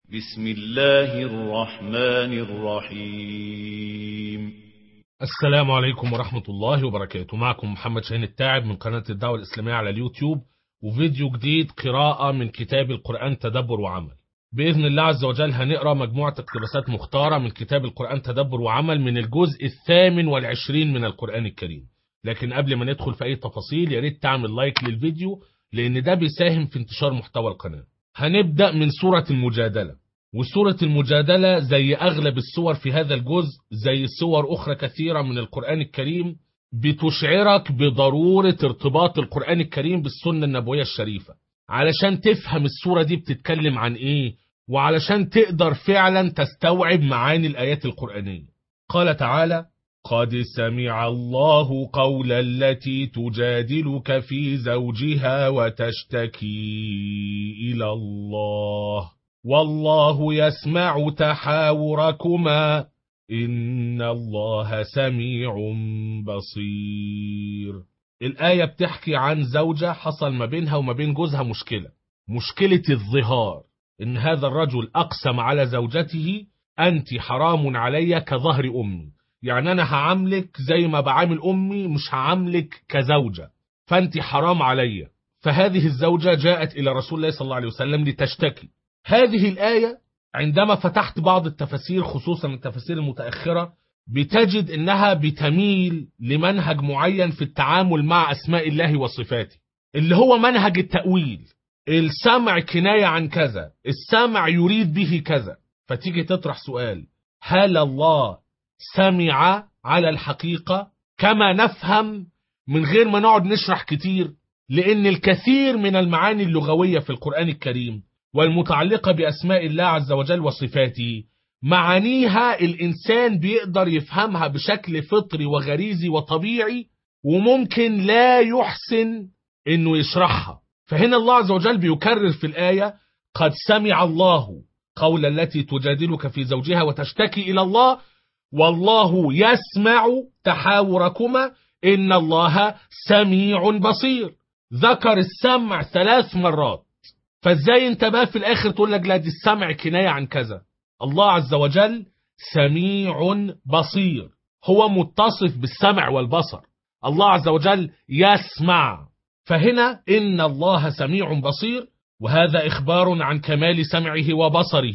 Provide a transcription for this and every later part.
بسم الله الرحمن الرحيم. السلام عليكم ورحمة الله وبركاته. معكم محمد شاهين التاعب من قناة الدعوة الإسلامية على اليوتيوب، وفيديو جديد قراءة من كتاب القرآن تدبر وعمل. بإذن الله عز وجل هنقرأ مجموعة اقتباسات مختارة من كتاب القرآن تدبر وعمل من الجزء 28 من القرآن الكريم. لكن قبل ما ندخل في أي تفاصيل يا ريت تعمل لايك للفيديو، لأن ده بيساهم في انتشار محتوى القناة. هنبدأ من سورة المجادلة، وسورة المجادلة زي أغلب السور في هذا الجزء زي سور أخرى كثيرة من القرآن الكريم بتشعرك بضرورة ارتباط القرآن الكريم بالسنة النبوية الشريفة، علشان تفهم السورة دي بتتكلم عن إيه، وعلشان تقدر فعلا تستوعب معاني الآيات القرآنية. قال تعالى: قد سمع الله قول التي تجادلك في زوجها وتشتكي إلى الله والله يسمع تحاوركما إن الله سميع بصير. الآية بتحكي عن زوجة حصل ما بينها وما بين جوزها مشكلة الظهار، إن هذا الرجل أقسم على زوجته: أنت حرام علي كظهر أمي، يعني أنا هعاملك زي ما بعامل أمي، مش هعاملك كزوجة، فأنت حرام علي. فهذه الزوجة جاءت إلى رسول الله صلى الله عليه وسلم لتشتكي. هذه الآية عندما فتحت بعض التفاسير خصوصا التفاسير المتأخرة بتجد إنها بتميل لمنهج معين في التعامل مع أسماء الله وصفاته، اللي هو منهج التأويل. السمع كناية عن كذا، السمع يريد به كذا. فتيجي تطرح سؤال: هل الله سمع على الحقيقة كما نفهم من غير ما نقعد نشرح كتير؟ لأن الكثير من المعاني اللغوية في القرآن الكريم والمتعلقة بأسماء الله عز وجل وصفاته معانيها الإنسان بيقدر يفهمها بشكل فطري وغريزي وطبيعي، وممكن لا يحسن إنه يشرحها. فهنا الله عز وجل بيكرر في الآية: قد سمع الله قول التي تجادلك في زوجها وتشتكي إلى الله والله يسمع تحاوركما إن الله سميع بصير. ذكر السمع 3 مرات، فازاي انت بقى في الاخر تقول لك لا دي السمع كناية عن كذا؟ الله عز وجل سميع بصير، هو متصف بالسمع والبصر. الله عز وجل يسمع، فهنا إن الله سميع بصير، وهذا إخبار عن كمال سمعه وبصره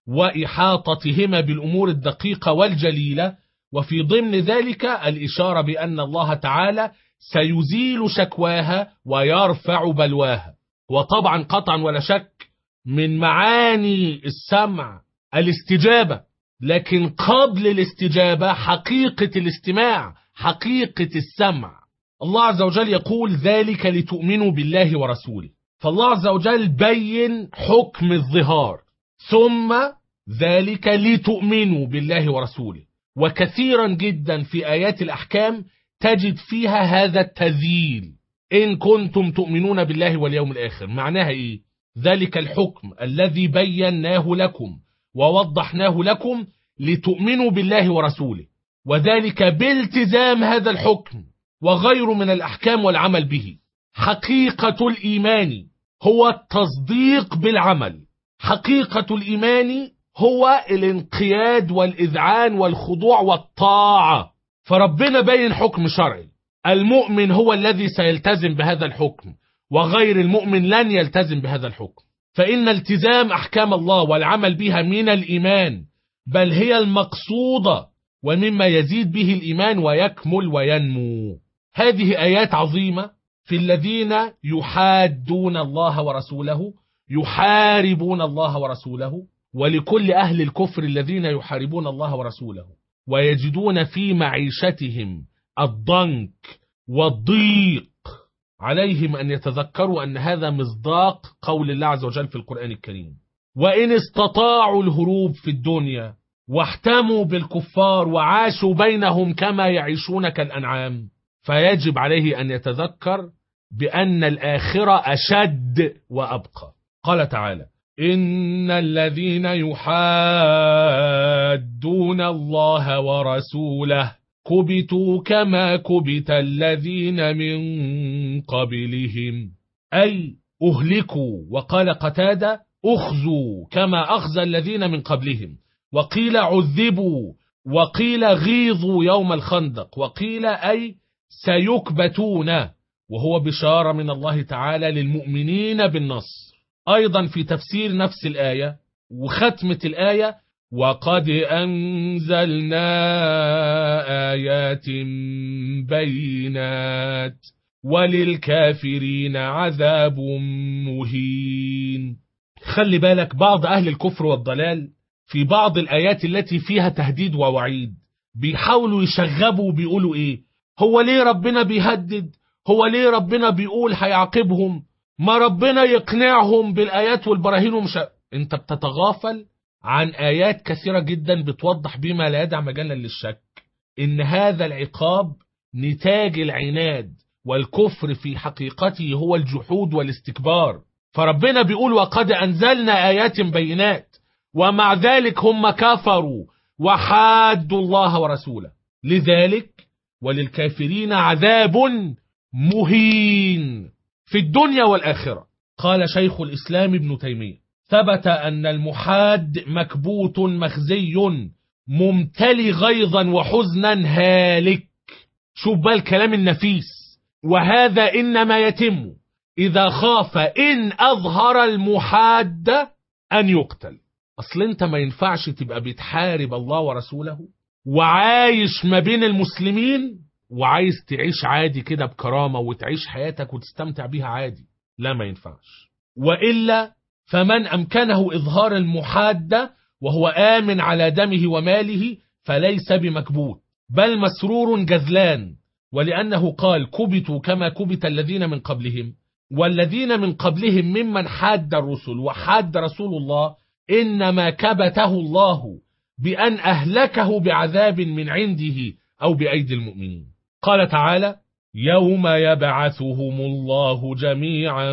وإحاطتهما بالأمور الدقيقة والجليلة. وفي ضمن ذلك الإشارة بأن الله تعالى سيزيل شكواها ويرفع بلواها. وطبعا قطعا ولا شك من معاني السمع الاستجابة، لكن قبل الاستجابة حقيقة الاستماع، حقيقة السمع. الله عز وجل يقول: ذلك لتؤمنوا بالله ورسوله. فالله عز وجل بين حكم الظهار، ثم ذلك لتؤمنوا بالله ورسوله. وكثيرا جدا في آيات الأحكام تجد فيها هذا التذييل: إن كنتم تؤمنون بالله واليوم الآخر. معناها إيه؟ ذلك الحكم الذي بيناه لكم ووضحناه لكم لتؤمنوا بالله ورسوله، وذلك بالتزام هذا الحكم وغيره من الأحكام والعمل به. حقيقة الإيمان هو التصديق بالعمل، حقيقة الإيمان هو الانقياد والإذعان والخضوع والطاعة. فربنا بين حكم شرعي، المؤمن هو الذي سيلتزم بهذا الحكم، وغير المؤمن لن يلتزم بهذا الحكم. فإن التزام أحكام الله والعمل بها من الإيمان، بل هي المقصودة ومما يزيد به الإيمان ويكمل وينمو. هذه آيات عظيمة في الذين يحادون الله ورسوله، يحاربون الله ورسوله، ولكل أهل الكفر الذين يحاربون الله ورسوله ويجدون في معيشتهم الضنك والضيق، عليهم أن يتذكروا أن هذا مصداق قول الله عز وجل في القرآن الكريم: وإن استطاعوا الهروب في الدنيا واحتموا بالكفار وعاشوا بينهم كما يعيشون كالأنعام. فيجب عليه أن يتذكر بأن الآخرة أشد وأبقى. قال تعالى: إن الذين يحادون الله ورسوله كبتوا كما كبت الذين من قبلهم، أي أهلكوا. وقال قتادة: أخذوا كما أخذ الذين من قبلهم، وقيل عذبوا، وقيل غيظوا يوم الخندق، وقيل أي سيكبتون، وهو بشارة من الله تعالى للمؤمنين بالنصر. أيضا في تفسير نفس الآية وختمة الآية: وقد أنزلنا آيات بينات وللكافرين عذاب مهين. خلي بالك، بعض أهل الكفر والضلال في بعض الآيات التي فيها تهديد ووعيد بيحاولوا يشغبوا وبيقولوا إيه؟ هو ليه ربنا بيهدد؟ هو ليه ربنا بيقول هيعاقبهم؟ ما ربنا يقنعهم بالآيات والبراهين انت بتتغافل عن آيات كثيرة جدا بتوضح بما لا يدع مجالا للشك إن هذا العقاب نتاج العناد، والكفر في حقيقته هو الجحود والاستكبار. فربنا بيقول: وقد أنزلنا آيات بينات، ومع ذلك هم كفروا وحادوا الله ورسوله. لذلك وللكافرين عذاب مهين في الدنيا والآخرة. قال شيخ الإسلام ابن تيمية: ثبت أن المحاد مكبوت مخزي ممتلي غيظا وحزنا هالك. شوف بقى الكلام النفيس. وهذا إنما يتم إذا خاف إن أظهر المحاد أن يقتل. أصل أنت ما ينفعش تبقى بتحارب الله ورسوله وعايش ما بين المسلمين وعايز تعيش عادي كده بكرامة وتعيش حياتك وتستمتع بيها عادي. لا، ما ينفعش. وإلا فمن أمكنه إظهار المحادة وهو آمن على دمه وماله فليس بمكبوت، بل مسرور جذلان. ولأنه قال: كبتوا كما كبت الذين من قبلهم، والذين من قبلهم ممن حاد الرسل وحاد رسول الله إنما كبته الله بأن أهلكه بعذاب من عنده أو بأيدي المؤمنين. قال تعالى: يوم يبعثهم الله جميعا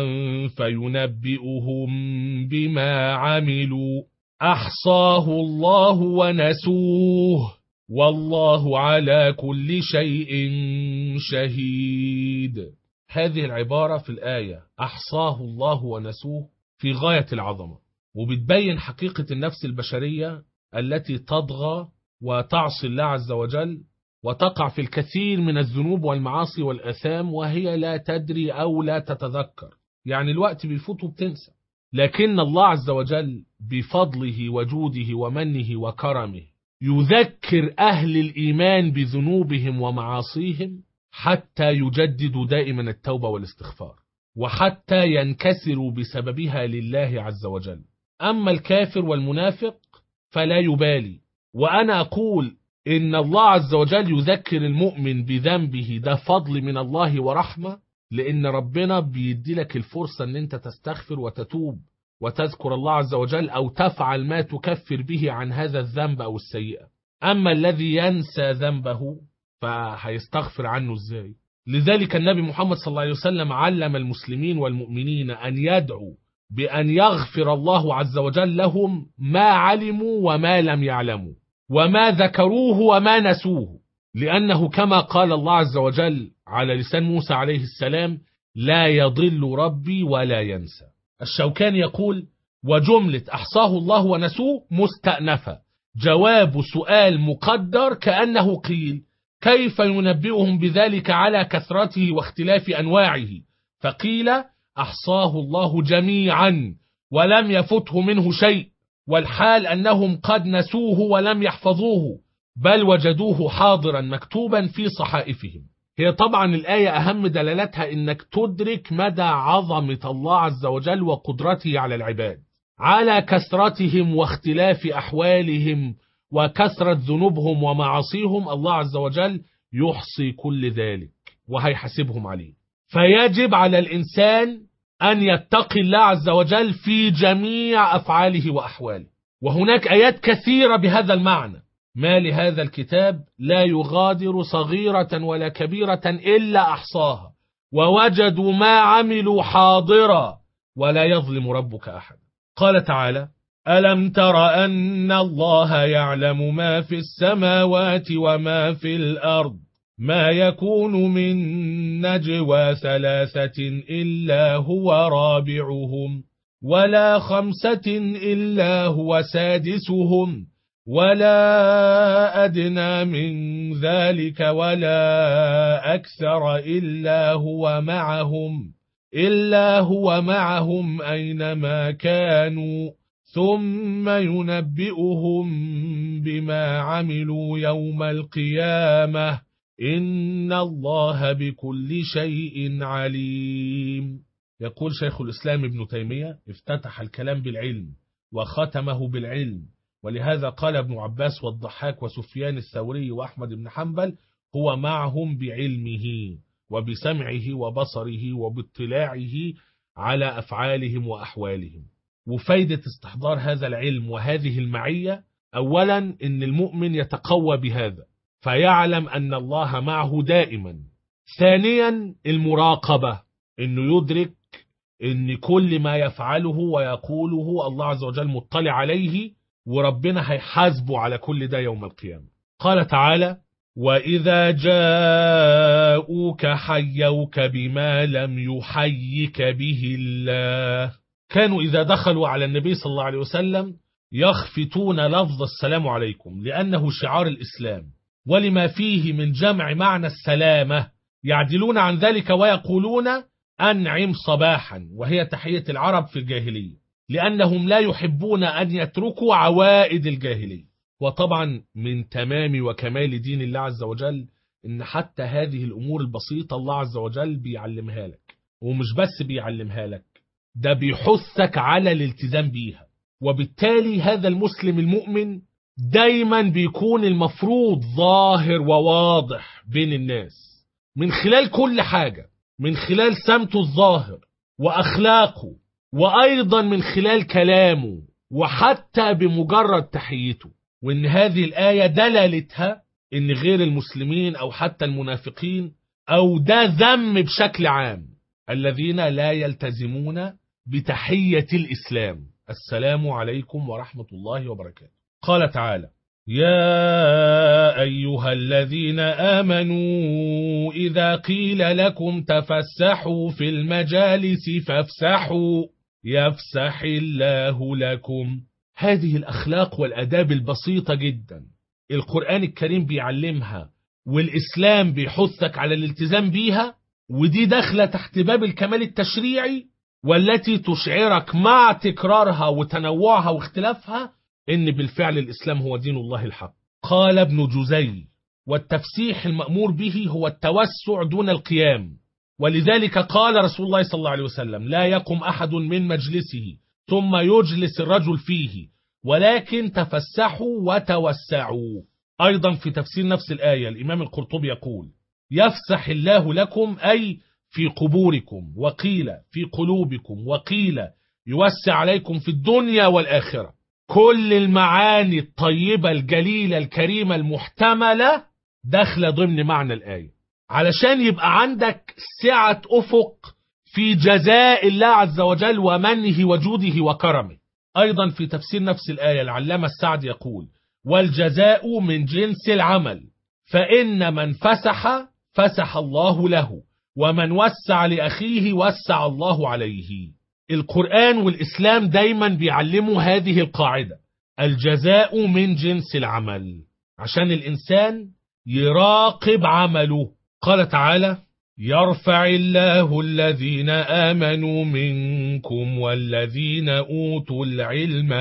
فينبئهم بما عملوا أحصاه الله ونسوه والله على كل شيء شهيد. هذه العبارة في الآية أحصاه الله ونسوه في غاية العظمة، وبتبين حقيقة النفس البشرية التي تطغى وتعصي الله عز وجل وتقع في الكثير من الذنوب والمعاصي والآثام وهي لا تدري أو لا تتذكر. يعني الوقت بيفوت وبتنسى، لكن الله عز وجل بفضله وجوده ومنه وكرمه يذكر أهل الإيمان بذنوبهم ومعاصيهم حتى يجددوا دائما التوبة والاستغفار، وحتى ينكسروا بسببها لله عز وجل. أما الكافر والمنافق فلا يبالي. وأنا أقول إن الله عز وجل يذكر المؤمن بذنبه، ده فضل من الله ورحمة، لأن ربنا بيدي لك الفرصة أن أنت تستغفر وتتوب وتذكر الله عز وجل أو تفعل ما تكفر به عن هذا الذنب أو السيئة. أما الذي ينسى ذنبه فهيستغفر عنه إزاي؟ لذلك النبي محمد صلى الله عليه وسلم علم المسلمين والمؤمنين أن يدعوا بأن يغفر الله عز وجل لهم ما علموا وما لم يعلموا وما ذكروه وما نسوه، لأنه كما قال الله عز وجل على لسان موسى عليه السلام: لا يضل ربي ولا ينسى. الشوكاني يقول: وجملة أحصاه الله ونسوه مستأنفة، جواب سؤال مقدر، كأنه قيل: كيف ينبئهم بذلك على كثرته واختلاف أنواعه؟ فقيل: أحصاه الله جميعا ولم يفته منه شيء، والحال أنهم قد نسوه ولم يحفظوه بل وجدوه حاضرا مكتوبا في صحائفهم. هي طبعا الآية أهم دلالتها إنك تدرك مدى عظمة الله عز وجل وقدرته على العباد، على كثرتهم واختلاف أحوالهم وكثرة ذنوبهم ومعاصيهم. الله عز وجل يحصي كل ذلك وهيحاسبهم عليه. فيجب على الإنسان أن يتقي الله عز وجل في جميع أفعاله وأحواله. وهناك آيات كثيرة بهذا المعنى. ما لهذا الكتاب لا يغادر صغيرة ولا كبيرة إلا أحصاها ووجدوا ما عملوا حاضرا ولا يظلم ربك أحد. قال تعالى: ألم تر أن الله يعلم ما في السماوات وما في الأرض ما يكون من نجوى ثلاثة إلا هو رابعهم ولا 5 إلا هو سادسهم ولا أدنى من ذلك ولا أكثر إلا هو معهم أينما كانوا ثم ينبئهم بما عملوا يوم القيامة إن الله بكل شيء عليم. يقول شيخ الإسلام ابن تيمية: افتتح الكلام بالعلم وختمه بالعلم، ولهذا قال ابن عباس والضحاك وسفيان الثوري وأحمد بن حنبل: هو معهم بعلمه وبسمعه وبصره وباطلاعه على أفعالهم وأحوالهم. وفايدة استحضار هذا العلم وهذه المعية: أولا إن المؤمن يتقوى بهذا فيعلم أن الله معه دائما. ثانيا المراقبة، إنه يدرك إن كل ما يفعله ويقوله الله عز وجل مطلع عليه، وربنا هيحاسبه على كل ده يوم القيامة. قال تعالى: وإذا جاءوك حيوك بما لم يحيك به الله. كانوا إذا دخلوا على النبي صلى الله عليه وسلم يخفتون لفظ السلام عليكم لأنه شعار الإسلام، ولما فيه من جمع معنى السلامة، يعدلون عن ذلك ويقولون أنعم صباحا، وهي تحية العرب في الجاهلية، لأنهم لا يحبون أن يتركوا عوائد الجاهلية. وطبعا من تمام وكمال دين الله عز وجل إن حتى هذه الأمور البسيطة الله عز وجل بيعلمها لك، ومش بس بيعلمها لك، ده بيحثك على الالتزام بيها. وبالتالي هذا المسلم المؤمن دايما بيكون المفروض ظاهر وواضح بين الناس من خلال كل حاجة، من خلال سمته الظاهر وأخلاقه، وأيضا من خلال كلامه، وحتى بمجرد تحيته. وإن هذه الآية دلالتها إن غير المسلمين أو حتى المنافقين، أو ده ذم بشكل عام، الذين لا يلتزمون بتحية الإسلام: السلام عليكم ورحمة الله وبركاته. قال تعالى: يا أيها الذين آمنوا إذا قيل لكم تفسحوا في المجالس فافسحوا يفسح الله لكم. هذه الأخلاق والأداب البسيطة جدا القرآن الكريم بيعلمها، والإسلام بيحثك على الالتزام بيها، ودي داخلة تحت باب الكمال التشريعي، والتي تشعرك مع تكرارها وتنوعها واختلافها إن بالفعل الإسلام هو دين الله الحق. قال ابن جزي: والتفسيح المأمور به هو التوسع دون القيام، ولذلك قال رسول الله صلى الله عليه وسلم: لا يقم أحد من مجلسه ثم يجلس الرجل فيه، ولكن تفسحوا وتوسعوا. أيضا في تفسير نفس الآية الإمام القرطبي يقول: يفسح الله لكم، أي في قبوركم، وقيل في قلوبكم، وقيل يوسع عليكم في الدنيا والآخرة. كل المعاني الطيبة الجليلة الكريمة المحتملة داخلة ضمن معنى الآية، علشان يبقى عندك سعة أفق في جزاء الله عز وجل ومنه وجوده وكرمه. أيضا في تفسير نفس الآية العلامة السعدي يقول: والجزاء من جنس العمل، فإن من فسح فسح الله له، ومن وسع لأخيه وسع الله عليه. القرآن والإسلام دايما بيعلموا هذه القاعدة: الجزاء من جنس العمل، عشان الإنسان يراقب عمله. قال تعالى: يرفع الله الذين آمنوا منكم والذين أوتوا العلم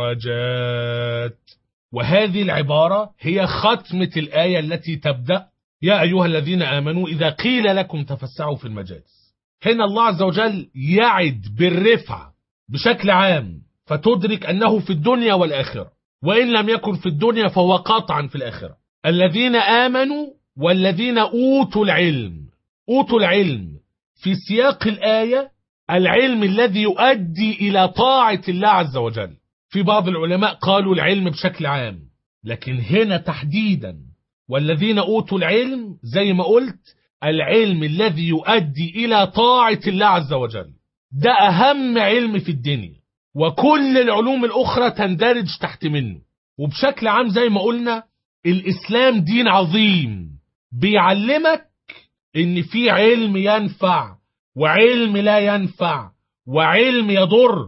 درجات. وهذه العبارة هي ختمة الآية التي تبدأ: يا أيها الذين آمنوا إذا قيل لكم تفسحوا في المجالس. هنا الله عز وجل يعد بالرفع بشكل عام، فتدرك أنه في الدنيا والآخرة، وإن لم يكن في الدنيا فهو قطعا في الآخرة. الذين آمنوا والذين أوتوا العلم. أوتوا العلم في سياق الآية العلم الذي يؤدي إلى طاعة الله عز وجل. في بعض العلماء قالوا العلم بشكل عام، لكن هنا تحديدا والذين أوتوا العلم زي ما قلت العلم الذي يؤدي إلى طاعة الله عز وجل. ده أهم علم في الدنيا، وكل العلوم الأخرى تندرج تحت منه. وبشكل عام زي ما قلنا الإسلام دين عظيم بيعلمك إن في علم ينفع وعلم لا ينفع وعلم يضر،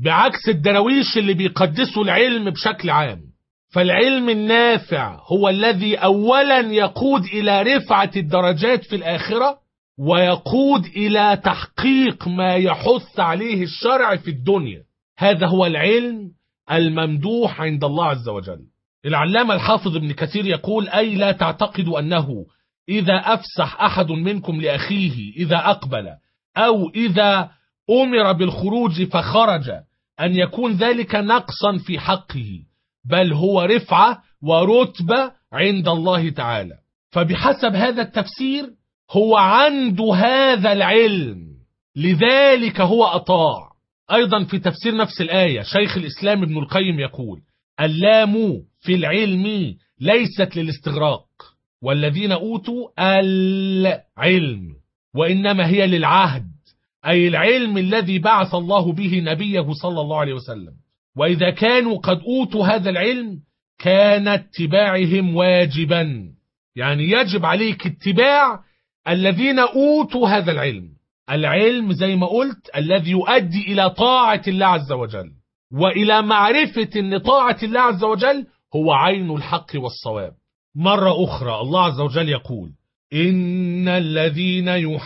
بعكس الدرويش اللي بيقدسوا العلم بشكل عام. فالعلم النافع هو الذي أولا يقود إلى رفعة الدرجات في الآخرة، ويقود إلى تحقيق ما يحث عليه الشرع في الدنيا. هذا هو العلم الممدوح عند الله عز وجل. العلامة الحافظ ابن كثير يقول: أي لا تعتقدوا أنه إذا أفسح أحد منكم لأخيه إذا أقبل أو إذا أمر بالخروج فخرج أن يكون ذلك نقصا في حقه، بل هو رفعة ورتبة عند الله تعالى. فبحسب هذا التفسير هو عنده هذا العلم، لذلك هو أطاع. أيضا في تفسير نفس الآية شيخ الإسلام ابن القيم يقول: اللام في العلم ليست للاستغراق والذين أوتوا العلم، وإنما هي للعهد، أي العلم الذي بعث الله به نبيه صلى الله عليه وسلم. وإذا كانوا قد أوتوا هذا العلم كان اتباعهم واجبا، يعني يجب عليك اتباع الذين أوتوا هذا العلم. العلم زي ما قلت الذي يؤدي إلى طاعة الله عز وجل، وإلى معرفة أن طاعة الله عز وجل هو عين الحق والصواب. مرة أخرى الله عز وجل يقول: إن الذين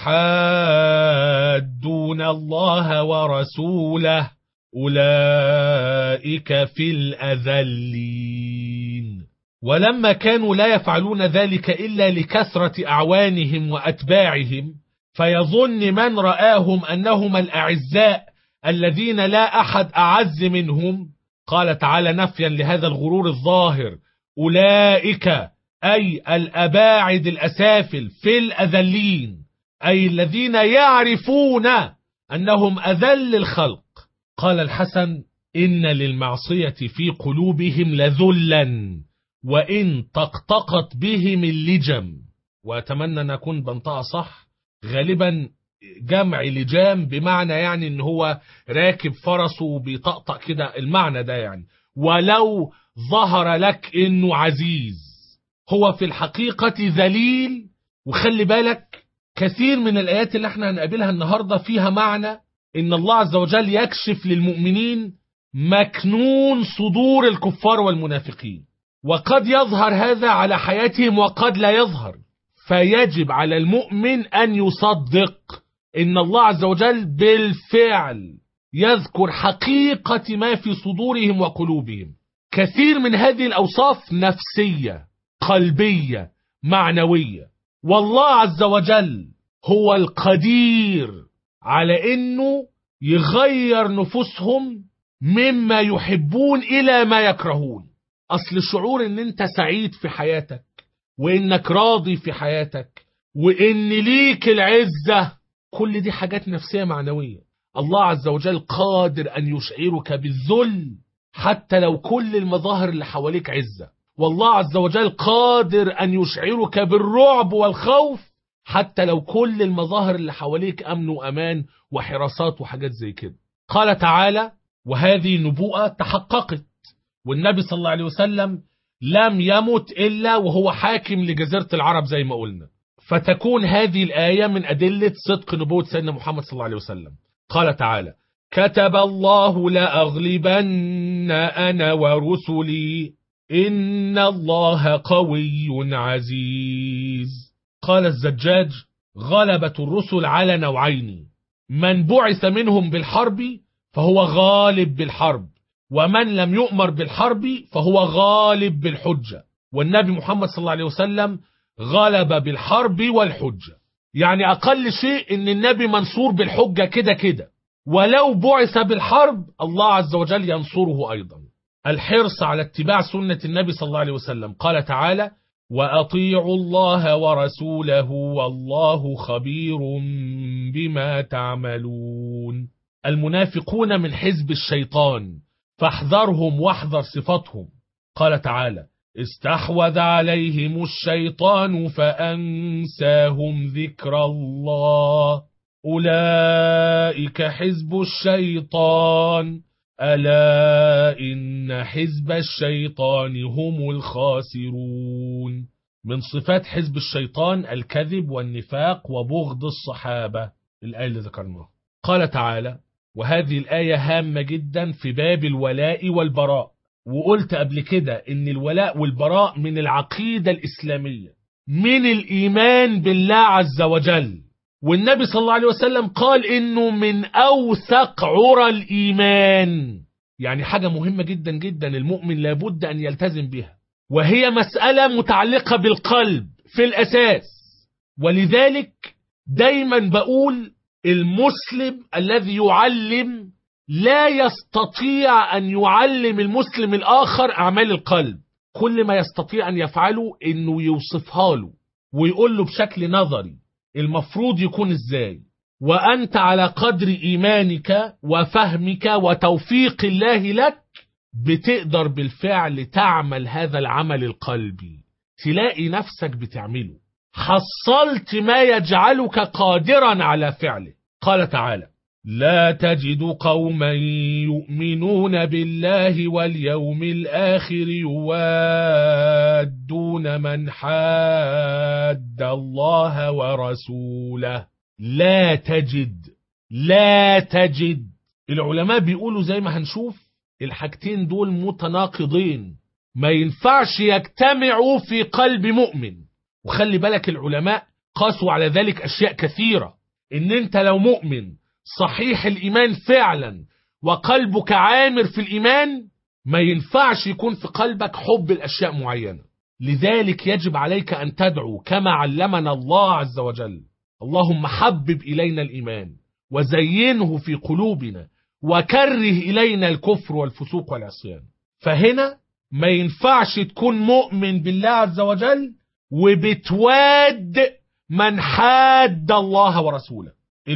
يحادون الله ورسوله أولئك في الأذلين. ولما كانوا لا يفعلون ذلك إلا لكثرة أعوانهم وأتباعهم، فيظن من رآهم أنهم الأعزاء الذين لا أحد أعز منهم. قال تعالى نفيا لهذا الغرور الظاهر: أولئك أي الأباعد الأسافل في الأذلين، أي الذين يعرفون أنهم أذل الخلق. قال الحسن: إن للمعصية في قلوبهم لذلا وإن طقطقت بهم اللجم. وأتمنى أن أكون بنطقها صح، غالبا جمع لجام بمعنى يعني ان هو راكب فرسه وبيطقطق كده، المعنى ده يعني ولو ظهر لك انه عزيز، هو في الحقيقة ذليل. وخلي بالك كثير من الآيات اللي احنا هنقابلها النهاردة فيها معنى ان الله عز وجل يكشف للمؤمنين مكنون صدور الكفار والمنافقين، وقد يظهر هذا على حياتهم وقد لا يظهر. فيجب على المؤمن أن يصدق إن الله عز وجل بالفعل يذكر حقيقة ما في صدورهم وقلوبهم. كثير من هذه الأوصاف نفسية، قلبية، معنوية، والله عز وجل هو القدير على إنه يغير نفوسهم مما يحبون إلى ما يكرهون. أصل الشعور إن أنت سعيد في حياتك، وإنك راضي في حياتك، وإن ليك العزة، كل دي حاجات نفسية معنوية. الله عز وجل قادر أن يشعرك بالذل حتى لو كل المظاهر اللي حواليك عزة، والله عز وجل قادر أن يشعرك بالرعب والخوف حتى لو كل المظاهر اللي حواليك أمن وأمان وحراسات وحاجات زي كده. قال تعالى: وهذه نبوءة تحققت، والنبي صلى الله عليه وسلم لم يمت إلا وهو حاكم لجزيرة العرب زي ما قلنا، فتكون هذه الآية من أدلة صدق نبوة سيدنا محمد صلى الله عليه وسلم. قال تعالى: كتب الله لأغلبن أنا ورسلي إن الله قوي عزيز. قال الزجاج: غلبت الرسل على نوعين: من بعث منهم بالحرب فهو غالب بالحرب، ومن لم يؤمر بالحرب فهو غالب بالحجة. والنبي محمد صلى الله عليه وسلم غلب بالحرب والحجة، يعني أقل شيء إن النبي منصور بالحجة كده كده، ولو بعث بالحرب الله عز وجل ينصره أيضا. الحرص على اتباع سنة النبي صلى الله عليه وسلم. قال تعالى: وأطيعوا الله ورسوله والله خبير بما تعملون. المنافقون من حزب الشيطان فاحذرهم واحذر صفاتهم. قال تعالى: استحوذ عليهم الشيطان فأنساهم ذكر الله أولئك حزب الشيطان ألا إن حزب الشيطان هم الخاسرون. من صفات حزب الشيطان الكذب والنفاق وبغض الصحابة، الآية اللي ذكرناها. قال تعالى: وهذه الآية هامة جدا في باب الولاء والبراء. وقلت قبل كده إن الولاء والبراء من العقيدة الإسلامية، من الإيمان بالله عز وجل. والنبي صلى الله عليه وسلم قال إنه من أوثق عرى الإيمان، يعني حاجة مهمة جدا جدا المؤمن لابد أن يلتزم بها، وهي مسألة متعلقة بالقلب في الأساس. ولذلك دايما بقول المسلم الذي يعلم لا يستطيع أن يعلم المسلم الآخر أعمال القلب. كل ما يستطيع أن يفعله إنه يوصفها له ويقول له بشكل نظري المفروض يكون إزاي، وأنت على قدر إيمانك وفهمك وتوفيق الله لك بتقدر بالفعل تعمل هذا العمل القلبي، تلاقي نفسك بتعمله، حصلت ما يجعلك قادرا على فعله. قال تعالى: لا تجد قوما يؤمنون بالله واليوم الآخر يوادون من حاد الله ورسوله. لا تجد. العلماء بيقولوا زي ما هنشوف الحاجتين دول متناقضين، ما ينفعش يجتمعوا في قلب مؤمن. وخلي بالك العلماء قاسوا على ذلك أشياء كثيرة، إن أنت لو مؤمن صحيح الإيمان فعلا وقلبك عامر في الإيمان، ما ينفعش يكون في قلبك حب الأشياء معينة. لذلك يجب عليك أن تدعو كما علمنا الله عز وجل: اللهم حبب إلينا الإيمان وزينه في قلوبنا وكره إلينا الكفر والفسوق والعصيان. فهنا ما ينفعش تكون مؤمن بالله عز وجل وبتواد من حاد الله ورسوله.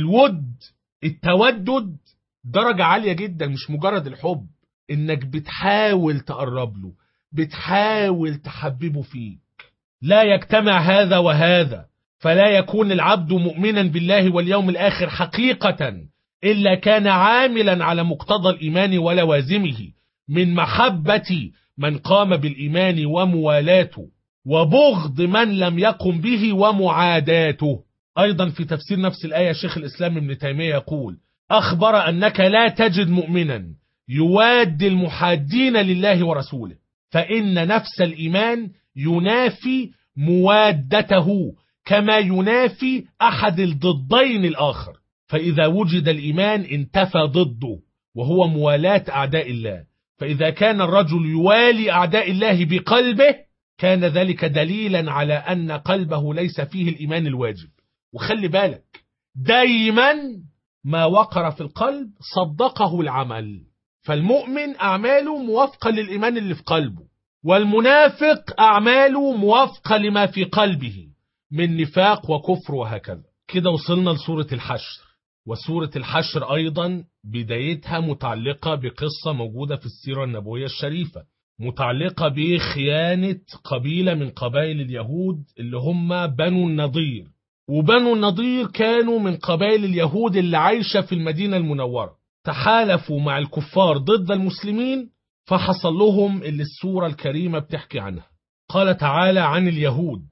التودد درجة عالية جدا، مش مجرد الحب، انك بتحاول تقرب له، بتحاول تحببه فيك. لا يجتمع هذا وهذا، فلا يكون العبد مؤمنا بالله واليوم الآخر حقيقة إلا كان عاملا على مقتضى الإيمان ولوازمه من محبة من قام بالإيمان وموالاته، وبغض من لم يقم به ومعاداته. أيضا في تفسير نفس الآية شيخ الإسلام ابن تيمية يقول: أخبر أنك لا تجد مؤمنا يواد المحادين لله ورسوله، فإن نفس الإيمان ينافي موادته كما ينافي أحد الضدين الآخر. فإذا وجد الإيمان انتفى ضده وهو موالاة أعداء الله. فإذا كان الرجل يوالي أعداء الله بقلبه كان ذلك دليلا على أن قلبه ليس فيه الإيمان الواجب. وخلي بالك دايما ما وقر في القلب صدقه العمل، فالمؤمن أعماله موافقة للإيمان اللي في قلبه، والمنافق أعماله موافقة لما في قلبه من نفاق وكفر وهكذا. كده وصلنا لسورة الحشر. وسورة الحشر أيضا بدايتها متعلقة بقصة موجودة في السيرة النبوية الشريفة، متعلقة بخيانة قبيلة من قبائل اليهود اللي هم بنو النضير. وبنو النضير كانوا من قبائل اليهود اللي عايشة في المدينة المنورة، تحالفوا مع الكفار ضد المسلمين، فحصل لهم اللي السورة الكريمة بتحكي عنها. قال تعالى عن اليهود: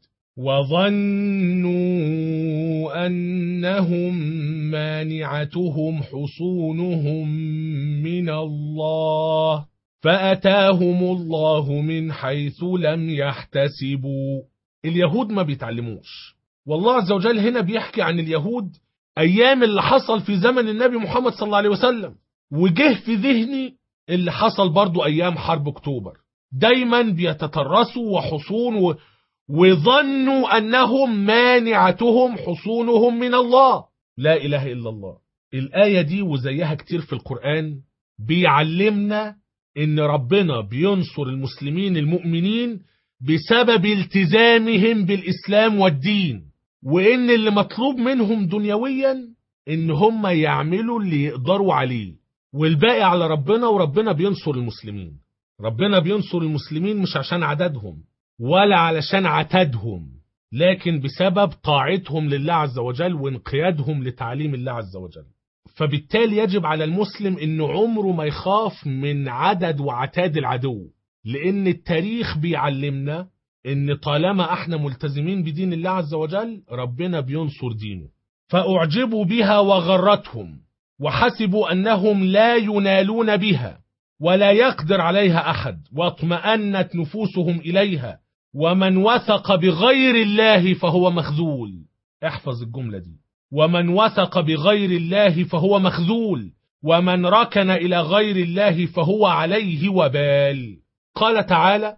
وظنوا أنهم مانعتهم حصونهم من الله فأتاهم الله من حيث لم يحتسبوا. اليهود ما بيتعلموش، والله عز وجل هنا بيحكي عن اليهود أيام اللي حصل في زمن النبي محمد صلى الله عليه وسلم. وجه في ذهني اللي حصل برضو أيام حرب أكتوبر، دايما بيتترسوا وحصون وظنوا أنهم مانعتهم حصونهم من الله. لا إله إلا الله. الآية دي وزيها كتير في القرآن بيعلمنا إن ربنا بينصر المسلمين المؤمنين بسبب التزامهم بالإسلام والدين، وإن اللي مطلوب منهم دنيويا إن هم يعملوا اللي يقدروا عليه، والباقي على ربنا. وربنا بينصر المسلمين. ربنا بينصر المسلمين مش عشان عددهم ولا علشان عتادهم، لكن بسبب طاعتهم لله عز وجل وانقيادهم لتعليم الله عز وجل. فبالتالي يجب على المسلم إنه عمره ما يخاف من عدد وعتاد العدو، لأن التاريخ بيعلمنا إن طالما احنا ملتزمين بدين الله عز وجل ربنا بينصر دينه. فأعجبوا بها وغرتهم وحسبوا أنهم لا ينالون بها ولا يقدر عليها أحد واطمأنت نفوسهم إليها، ومن وثق بغير الله فهو مخذول. احفظ الجملة دي، ومن وثق بغير الله فهو مخذول، ومن ركن إلى غير الله فهو عليه وبال. قال تعالى: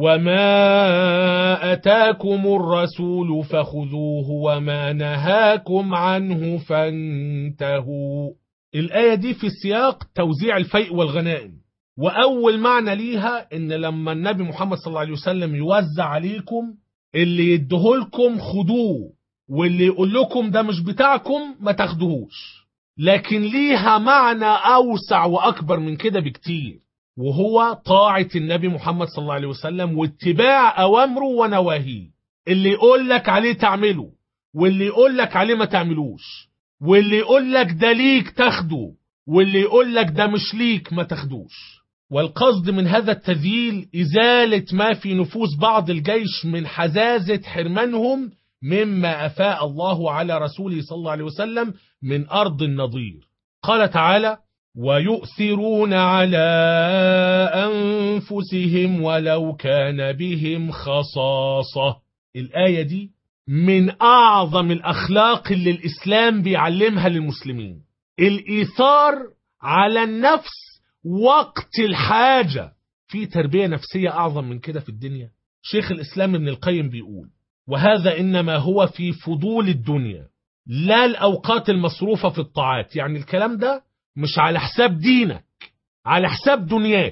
وما أتاكم الرسول فخذوه وما نهاكم عنه فانتهوا. الآية دي في سياق توزيع الفيء والغنائم، وأول معنى ليها إن لما النبي محمد صلى الله عليه وسلم يوزع عليكم، اللي يدهولكم خدوه، واللي يقول لكم ده مش بتاعكم ما تاخدوهوش. لكن ليها معنى أوسع وأكبر من كده بكتير، وهو طاعة النبي محمد صلى الله عليه وسلم واتباع أوامره ونواهيه. اللي يقول لك عليه تعمله، واللي يقول لك عليه ما تعملوش، واللي يقول لك ده ليك تاخده، واللي يقول لك ده مش ليك ما تاخدوش. والقصد من هذا التذييل إزالة ما في نفوس بعض الجيش من حزازة حرمانهم مما أفاء الله على رسوله صلى الله عليه وسلم من أرض النضير. قال تعالى: ويؤثرون على أنفسهم ولو كان بهم خصاصة. الآية دي من أعظم الأخلاق اللي الإسلام بيعلمها للمسلمين، الإيثار على النفس وقت الحاجة. في تربية نفسية أعظم من كده في الدنيا؟ شيخ الإسلام ابن القيم بيقول: وهذا إنما هو في فضول الدنيا لا الأوقات المصروفة في الطاعات. يعني الكلام ده مش على حساب دينك، على حساب دنياك،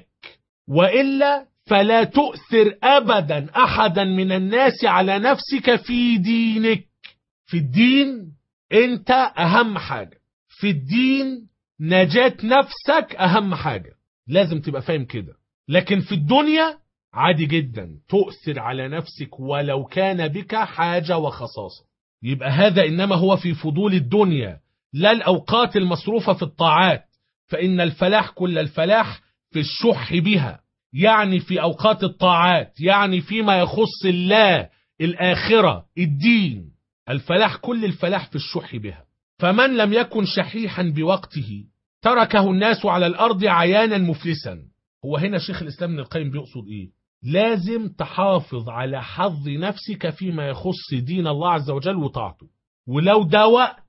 وإلا فلا تؤثر أبدا أحدا من الناس على نفسك في دينك. في الدين أنت أهم حاجة، في الدين نجاة نفسك أهم حاجة، لازم تبقى فاهم كده. لكن في الدنيا عادي جدا تؤثر على نفسك ولو كان بك حاجة وخصاصة. يبقى هذا إنما هو في فضول الدنيا لا الأوقات المصروفة في الطاعات، فإن الفلاح كل الفلاح في الشح بها، يعني في أوقات الطاعات، يعني فيما يخص الله، الآخرة، الدين. الفلاح كل الفلاح في الشح بها. فمن لم يكن شحيحا بوقته تركه الناس على الأرض عيانا مفلسا. هو هنا شيخ الإسلام ابن القيم بيقصد إيه؟ لازم تحافظ على حظ نفسك فيما يخص دين الله عز وجل وطاعته، ولو ده وقت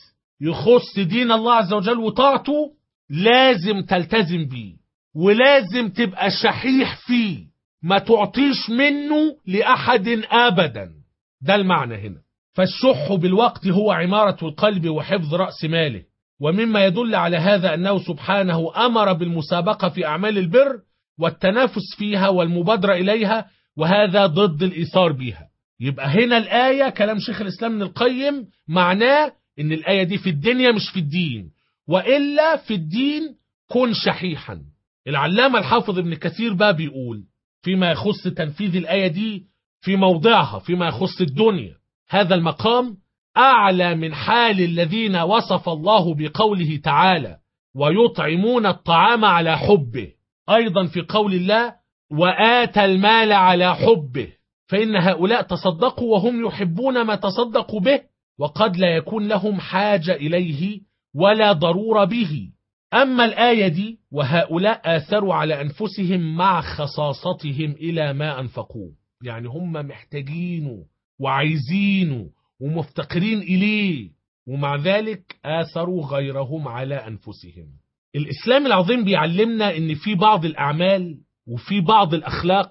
يخص دين الله عز وجل وطاعته لازم تلتزم بيه، ولازم تبقى شحيح فيه، ما تعطيش منه لأحد أبدا. ده المعنى هنا. فالشح بالوقت هو عمارة القلب وحفظ رأس ماله. ومما يدل على هذا أنه سبحانه أمر بالمسابقة في أعمال البر والتنافس فيها والمبادرة إليها، وهذا ضد الإيثار بها. يبقى هنا الآية كلام شيخ الإسلام ابن القيم معناه إن الآية دي في الدنيا مش في الدين، وإلا في الدين كن شحيحا. العلامة الحافظ ابن كثير بقى بيقول فيما يخص تنفيذ الآية دي في موضعها فيما يخص الدنيا: هذا المقام أعلى من حال الذين وصف الله بقوله تعالى: ويطعمون الطعام على حبه. أيضا في قول الله: وآتى المال على حبه، فإن هؤلاء تصدقوا وهم يحبون ما تصدقوا به، وقد لا يكون لهم حاجة إليه ولا ضرورة به. أما الآية دي: وهؤلاء آثروا على أنفسهم مع خصاصتهم إلى ما أنفقوه، يعني هم محتاجينه وعايزينه ومفتقرين إليه، ومع ذلك آثروا غيرهم على أنفسهم. الإسلام العظيم بيعلمنا إن في بعض الأعمال وفي بعض الأخلاق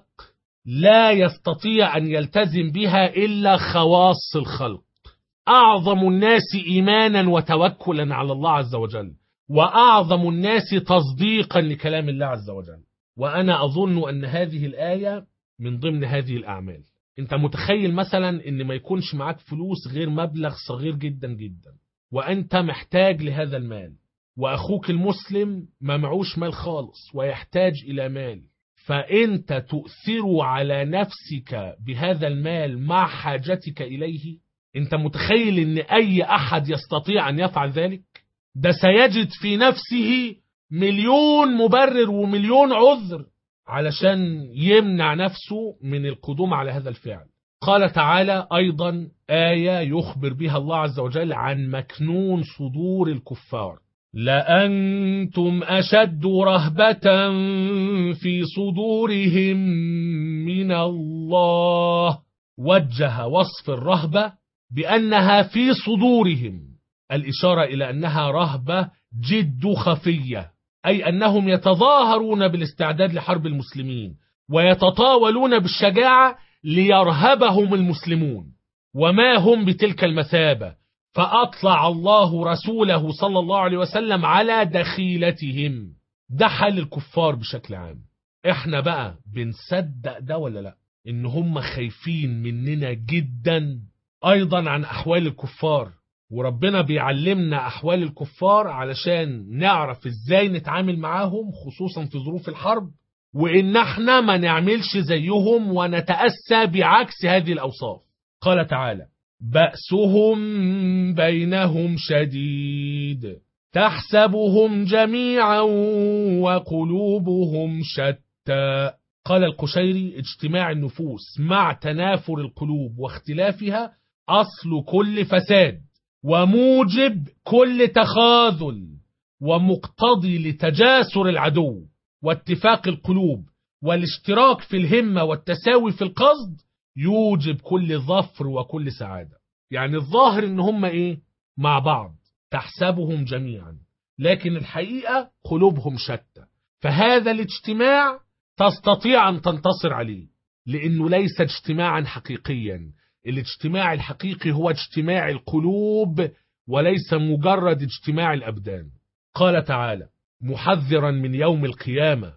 لا يستطيع أن يلتزم بها إلا خواص الخلق، أعظم الناس إيمانا وتوكلا على الله عز وجل، وأعظم الناس تصديقا لكلام الله عز وجل. وأنا أظن أن هذه الآية من ضمن هذه الأعمال. انت متخيل مثلا ان ما يكونش معاك فلوس غير مبلغ صغير جدا جدا، وانت محتاج لهذا المال، واخوك المسلم ما معوش مال خالص ويحتاج الى مال، فانت تؤثر على نفسك بهذا المال مع حاجتك اليه. انت متخيل ان اي احد يستطيع ان يفعل ذلك؟ ده سيجد في نفسه مليون مبرر ومليون عذر علشان يمنع نفسه من القدوم على هذا الفعل. قال تعالى أيضا آية يخبر بها الله عز وجل عن مكنون صدور الكفار: لأنتم أشد رهبة في صدورهم من الله. وجه وصف الرهبة بأنها في صدورهم، الإشارة إلى أنها رهبة جد خفية، أي أنهم يتظاهرون بالاستعداد لحرب المسلمين ويتطاولون بالشجاعة ليرهبهم المسلمون، وما هم بتلك المثابة. فأطلع الله رسوله صلى الله عليه وسلم على دخيلتهم. ده حال الكفار بشكل عام. احنا بقى بنصدق ده ولا لا؟ ان هم خايفين مننا جدا ايضا عن احوال الكفار، وربنا بيعلمنا احوال الكفار علشان نعرف ازاي نتعامل معاهم خصوصا في ظروف الحرب، وان احنا ما نعملش زيهم ونتأسى بعكس هذه الاوصاف. قال تعالى: بأسهم بينهم شديد تحسبهم جميعا وقلوبهم شتى. قال القشيري: اجتماع النفوس مع تنافر القلوب واختلافها أصل كل فساد وموجب كل تخاذل ومقتضي لتجاسر العدو واتفاق القلوب والاشتراك في الهمة والتساوي في القصد يوجب كل ظفر وكل سعادة. يعني الظاهر ان هم مع بعض، تحسبهم جميعا، لكن الحقيقة قلوبهم شتى. فهذا الاجتماع تستطيع أن تنتصر عليه لأنه ليس اجتماعا حقيقيا. الاجتماع الحقيقي هو اجتماع القلوب وليس مجرد اجتماع الأبدان. قال تعالى محذرا من يوم القيامة: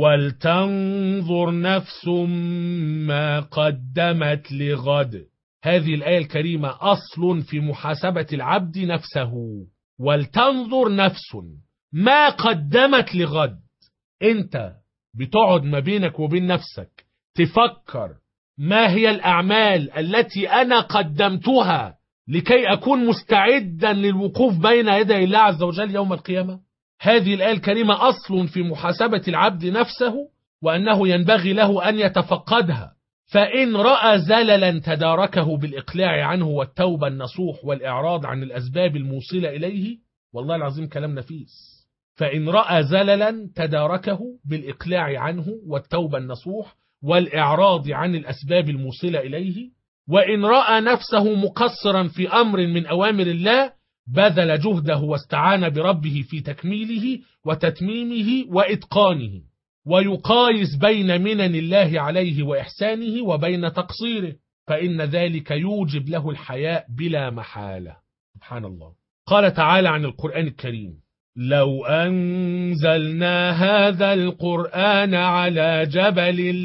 ولتنظر نفس ما قدمت لغد. هذه الآية الكريمة أصل في محاسبة العبد نفسه. ولتنظر نفس ما قدمت لغد. انت بتقعد ما بينك وبين نفسك تفكر ما هي الأعمال التي أنا قدمتها لكي أكون مستعدا للوقوف بين يدي الله عز وجل يوم القيامة. هذه الآية الكريمة أصل في محاسبة العبد نفسه، وأنه ينبغي له أن يتفقدها. فإن رأى زللا تداركه بالإقلاع عنه والتوبة النصوح والإعراض عن الأسباب الموصلة إليه. والله العظيم كلام نفيس. فإن رأى زللا تداركه بالإقلاع عنه والتوبة النصوح والإعراض عن الأسباب الموصلة إليه. وإن رأى نفسه مقصرا في أمر من أوامر الله بذل جهده واستعان بربه في تكميله وتتميمه وإتقانه، ويقايس بين منن الله عليه وإحسانه وبين تقصيره، فإن ذلك يوجب له الحياء بلا محالة. سبحان الله. قال تعالى عن القرآن الكريم: لو أنزلنا هذا القرآن على جبل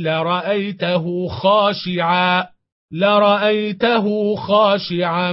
لرأيته خاشعا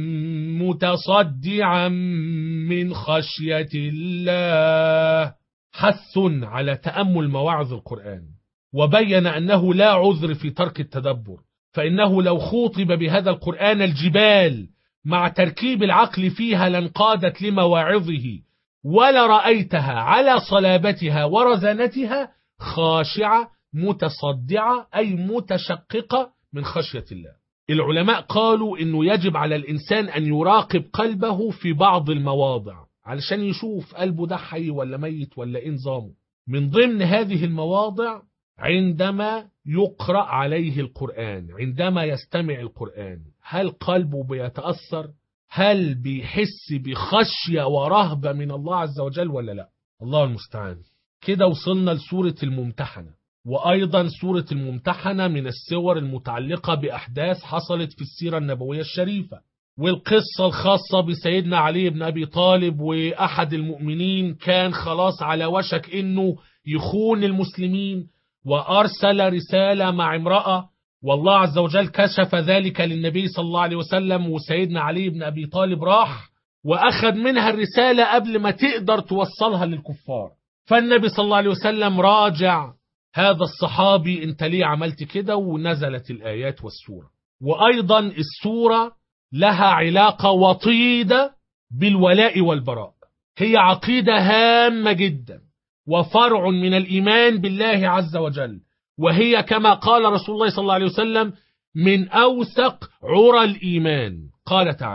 متصدعا من خشية الله. حث على تأمل مواعظ القرآن، وبين أنه لا عذر في ترك التدبر، فإنه لو خوطب بهذا القرآن الجبال مع تركيب العقل فيها لانقادت لمواعظه، ولرأيتها على صلابتها ورزانتها خاشعة متصدعة، أي متشققة من خشية الله. العلماء قالوا إنه يجب على الإنسان أن يراقب قلبه في بعض المواضع علشان يشوف قلبه ده حي ولا ميت ولا إيه نظامه. من ضمن هذه المواضع عندما يقرأ عليه القرآن، عندما يستمع القرآن، هل قلبه بيتأثر؟ هل بيحس بخشية ورهبة من الله عز وجل ولا لا؟ الله المستعان. كده وصلنا لسورة الممتحنة. وأيضا سورة الممتحنة من السور المتعلقة بأحداث حصلت في السيرة النبوية الشريفة، والقصة الخاصة بسيدنا علي بن أبي طالب، وأحد المؤمنين كان خلاص على وشك إنه يخون المسلمين، وأرسل رسالة مع امرأة، والله عز وجل كشف ذلك للنبي صلى الله عليه وسلم، وسيدنا علي بن أبي طالب راح وأخذ منها الرسالة قبل ما تقدر توصلها للكفار. فالنبي صلى الله عليه وسلم راجع هذا الصحابي: انت ليه عملت كده؟ ونزلت الآيات والسورة. وأيضا السورة لها علاقة وطيدة بالولاء والبراء، هي عقيدة هامة جدا وفرع من الإيمان بالله عز وجل، وهي كما قال رسول الله صلى الله عليه وسلم من أوثق عرى الإيمان. قال تعالى: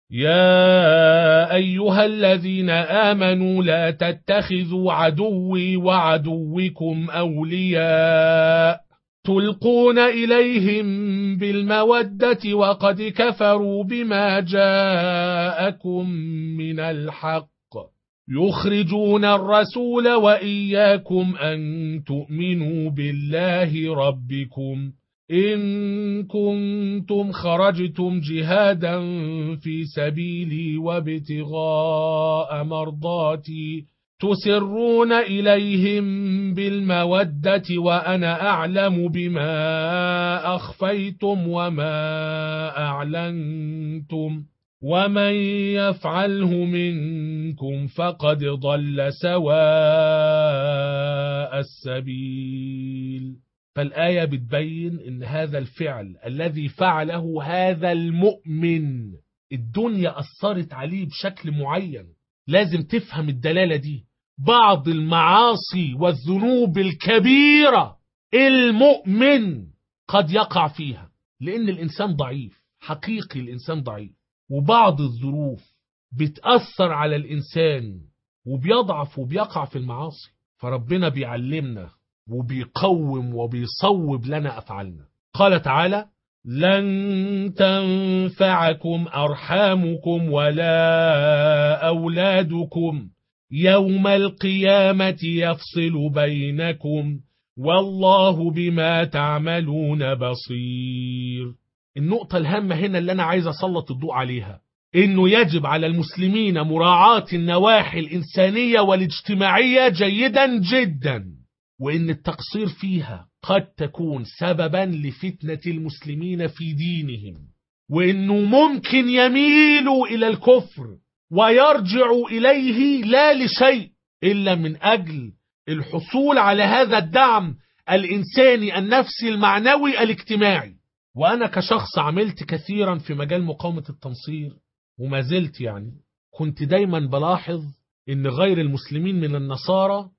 يا أيها الذين آمنوا لا تتخذوا عدوي وعدوكم أولياء تلقون إليهم بالمودة وقد كفروا بما جاءكم من الحق يخرجون الرسول وإياكم أن تؤمنوا بالله ربكم إن كنتم خرجتم جهادا في سبيلي وابتغاء مرضاتي تسرون إليهم بالمودة وأنا أعلم بما أخفيتم وما أعلنتم ومن يفعله منكم فقد ضل سواء السبيل. فالآية بتبين إن هذا الفعل الذي فعله هذا المؤمن الدنيا أثرت عليه بشكل معين. لازم تفهم الدلالة دي. بعض المعاصي والذنوب الكبيرة المؤمن قد يقع فيها لأن الإنسان ضعيف، حقيقي الإنسان ضعيف، وبعض الظروف بتأثر على الإنسان وبيضعف وبيقع في المعاصي. فربنا بيعلمنا وبيقوم وبيصوب لنا أفعالنا. قال تعالى: لن تنفعكم أرحامكم ولا أولادكم يوم القيامة يفصل بينكم والله بما تعملون بصير. النقطة الهامة هنا اللي أنا عايز أسلط الضوء عليها إنه يجب على المسلمين مراعاة النواحي الإنسانية والاجتماعية جيدا جدا، وإن التقصير فيها قد تكون سببا لفتنة المسلمين في دينهم، وإنه ممكن يميلوا إلى الكفر ويرجعوا إليه لا لشيء إلا من أجل الحصول على هذا الدعم الإنساني النفسي المعنوي الاجتماعي. وأنا كشخص عملت كثيرا في مجال مقاومة التنصير وما زلت كنت دايما بلاحظ إن غير المسلمين من النصارى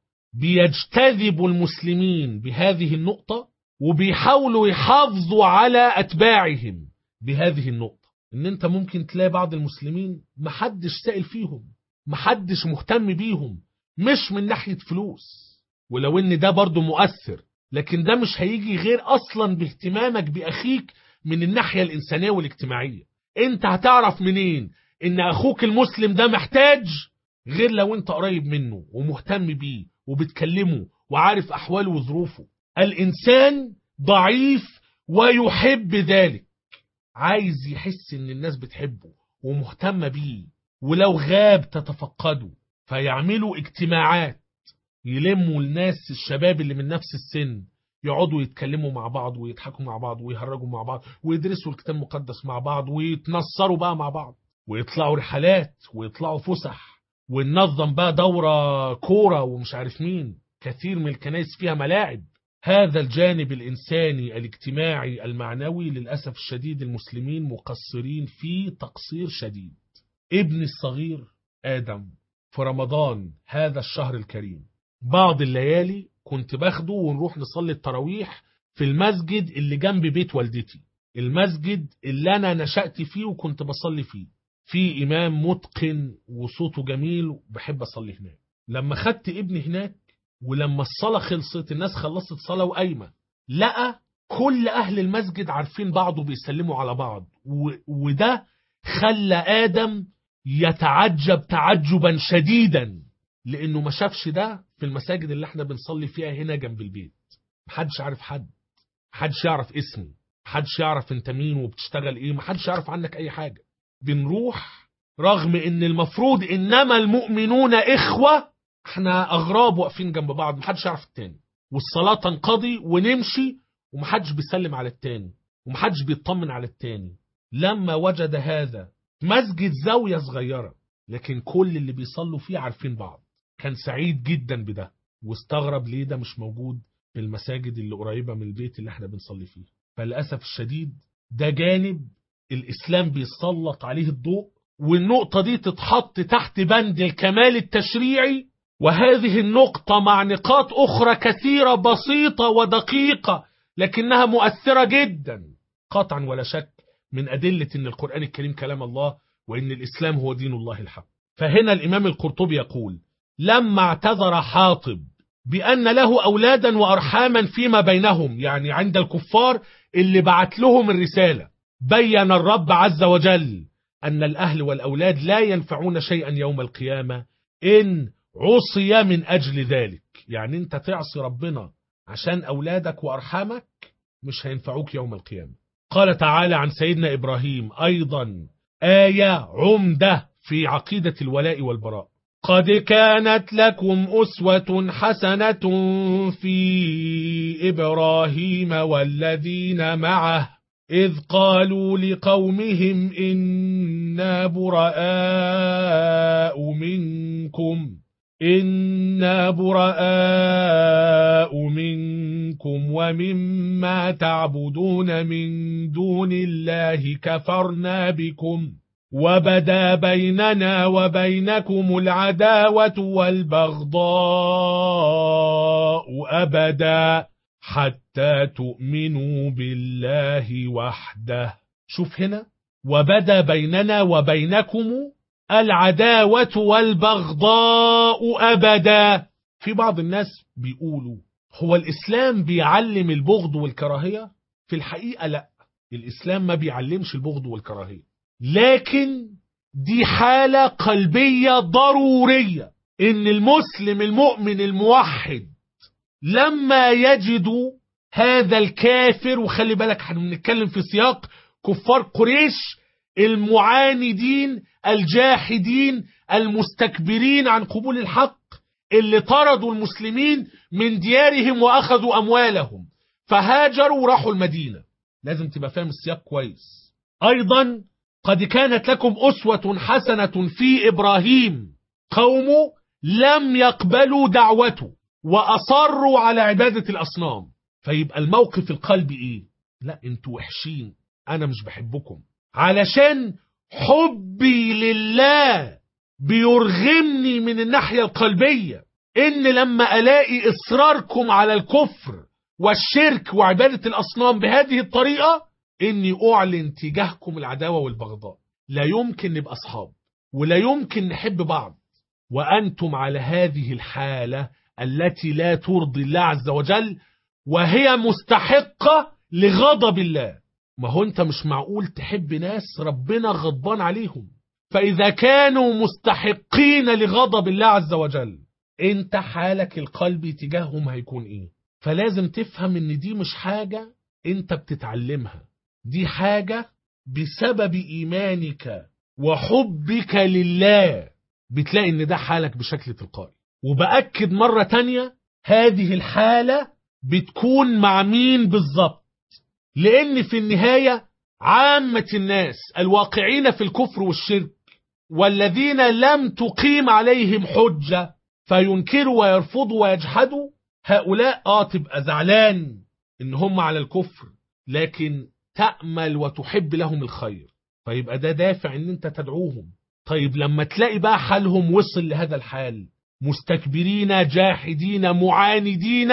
بيجتذبوا المسلمين بهذه النقطة وبيحاولوا يحافظوا على أتباعهم بهذه النقطة. إن أنت ممكن تلاقي بعض المسلمين محدش سائل فيهم، محدش مهتم بيهم، مش من ناحية فلوس، ولو إن ده برضو مؤثر، لكن ده مش هيجي غير أصلا باهتمامك بأخيك من الناحية الإنسانية والاجتماعية. أنت هتعرف منين إن أخوك المسلم ده محتاج غير لو أنت قريب منه ومهتم بيه وبتكلمه وعارف أحواله وظروفه. الإنسان ضعيف ويحب ذلك، عايز يحس إن الناس بتحبه ومهتمة بيه، ولو غاب تتفقده. فيعملوا اجتماعات يلموا الناس الشباب اللي من نفس السن، يقعدوا يتكلموا مع بعض ويضحكوا مع بعض ويهرجوا مع بعض ويدرسوا الكتاب المقدس مع بعض ويتنصروا بقى مع بعض ويطلعوا رحلات ويطلعوا فسح وننظم بقى دورة كورة ومش عارف مين. كثير من الكنائس فيها ملاعب. هذا الجانب الإنساني الاجتماعي المعنوي للأسف الشديد المسلمين مقصرين فيه تقصير شديد. ابني الصغير آدم في رمضان هذا الشهر الكريم بعض الليالي كنت باخده ونروح نصلي التراويح في المسجد اللي جنب بيت والدتي، المسجد اللي أنا نشأت فيه وكنت بصلي فيه، في إمام متقن وصوته جميل وبحب أصلي هناك. لما خدت ابني هناك ولما الصلاة خلصت الناس خلصت صلاة وقايمة، لقى كل أهل المسجد عارفين بعض وبيسلموا على بعض، وده خلى آدم يتعجب تعجبا شديدا لأنه ما شافش ده في المساجد اللي احنا بنصلي فيها هنا جنب البيت. محدش عارف حد، محدش يعرف اسمي، محدش يعرف انت مين وبتشتغل ايه، محدش يعرف عنك اي حاجة. بنروح رغم ان المفروض انما المؤمنون اخوة، احنا اغراب واقفين جنب بعض، محدش يعرف التاني، والصلاة تنقضي ونمشي ومحدش بيسلم على التاني ومحدش بيطمن على التاني. لما وجد هذا مسجد زاوية صغيرة لكن كل اللي بيصلوا فيه عارفين بعض، كان سعيد جدا بده واستغرب ليه ده مش موجود في المساجد اللي قريبة من البيت اللي احنا بنصلي فيه. فللأسف الشديد ده جانب الإسلام بيسلط عليه الضوء، والنقطة دي تتحط تحت بند الكمال التشريعي، وهذه النقطة مع نقاط أخرى كثيرة بسيطة ودقيقة لكنها مؤثرة جدا قطعا ولا شك من أدلة أن القرآن الكريم كلام الله وإن الإسلام هو دين الله الحق. فهنا الإمام القرطبي يقول: لما اعتذر حاطب بأن له أولادا وأرحاما فيما بينهم، يعني عند الكفار اللي بعت لهم الرسالة، بين الرب عز وجل أن الأهل والأولاد لا ينفعون شيئا يوم القيامة إن عصي من أجل ذلك. يعني أنت تعصي ربنا عشان أولادك وأرحامك مش هينفعوك يوم القيامة. قال تعالى عن سيدنا إبراهيم أيضا آية عمدة في عقيدة الولاء والبراء: قد كانت لكم أسوة حسنة في إبراهيم والذين معه إذ قالوا لقومهم إنا براء منكم ومما تعبدون من دون الله كفرنا بكم وبدا بيننا وبينكم العداوة والبغضاء أبدا حتى تؤمنوا بالله وحده. شوف هنا، وبدا بيننا وبينكم العداوة والبغضاء أبدا. في بعض الناس بيقولوا هو الإسلام بيعلم البغض والكراهية؟ في الحقيقة لا، الإسلام ما بيعلمش البغض والكراهية، لكن دي حالة قلبية ضرورية. إن المسلم المؤمن الموحد لما يجدوا هذا الكافر، وخلي بالك احنا بنتكلم في سياق كفار قريش المعاندين الجاحدين المستكبرين عن قبول الحق، اللي طردوا المسلمين من ديارهم وأخذوا أموالهم فهاجروا وراحوا المدينة. لازم تبقى فاهم السياق كويس. أيضا قد كانت لكم أسوة حسنة في إبراهيم، قومه لم يقبلوا دعوته وأصروا على عبادة الأصنام. فيبقى الموقف القلبي إيه؟ لا انتوا وحشين، أنا مش بحبكم، علشان حبي لله بيرغمني من الناحية القلبية إن لما ألاقي إصراركم على الكفر والشرك وعبادة الأصنام بهذه الطريقة إني أعلن تجاهكم العداوة والبغضاء. لا يمكن نبقى أصحاب ولا يمكن نحب بعض وأنتم على هذه الحالة التي لا ترضي الله عز وجل وهي مستحقة لغضب الله. ما هو أنت مش معقول تحب ناس ربنا غضبان عليهم، فإذا كانوا مستحقين لغضب الله عز وجل أنت حالك القلبي تجاههم هيكون إيه؟ فلازم تفهم إن دي مش حاجة أنت بتتعلمها، دي حاجة بسبب إيمانك وحبك لله بتلاقي إن ده حالك بشكل تلقائي. وبأكد مرة تانية، هذه الحالة بتكون مع مين بالظبط؟ لأن في النهاية عامة الناس الواقعين في الكفر والشرك والذين لم تقيم عليهم حجة فينكروا ويرفضوا ويجحدوا، هؤلاء تبقى زعلان إن هم على الكفر لكن تأمل وتحب لهم الخير، فيبقى ده دافع إن أنت تدعوهم. طيب لما تلاقي بقى حالهم وصل لهذا الحال، مستكبرين جاحدين معاندين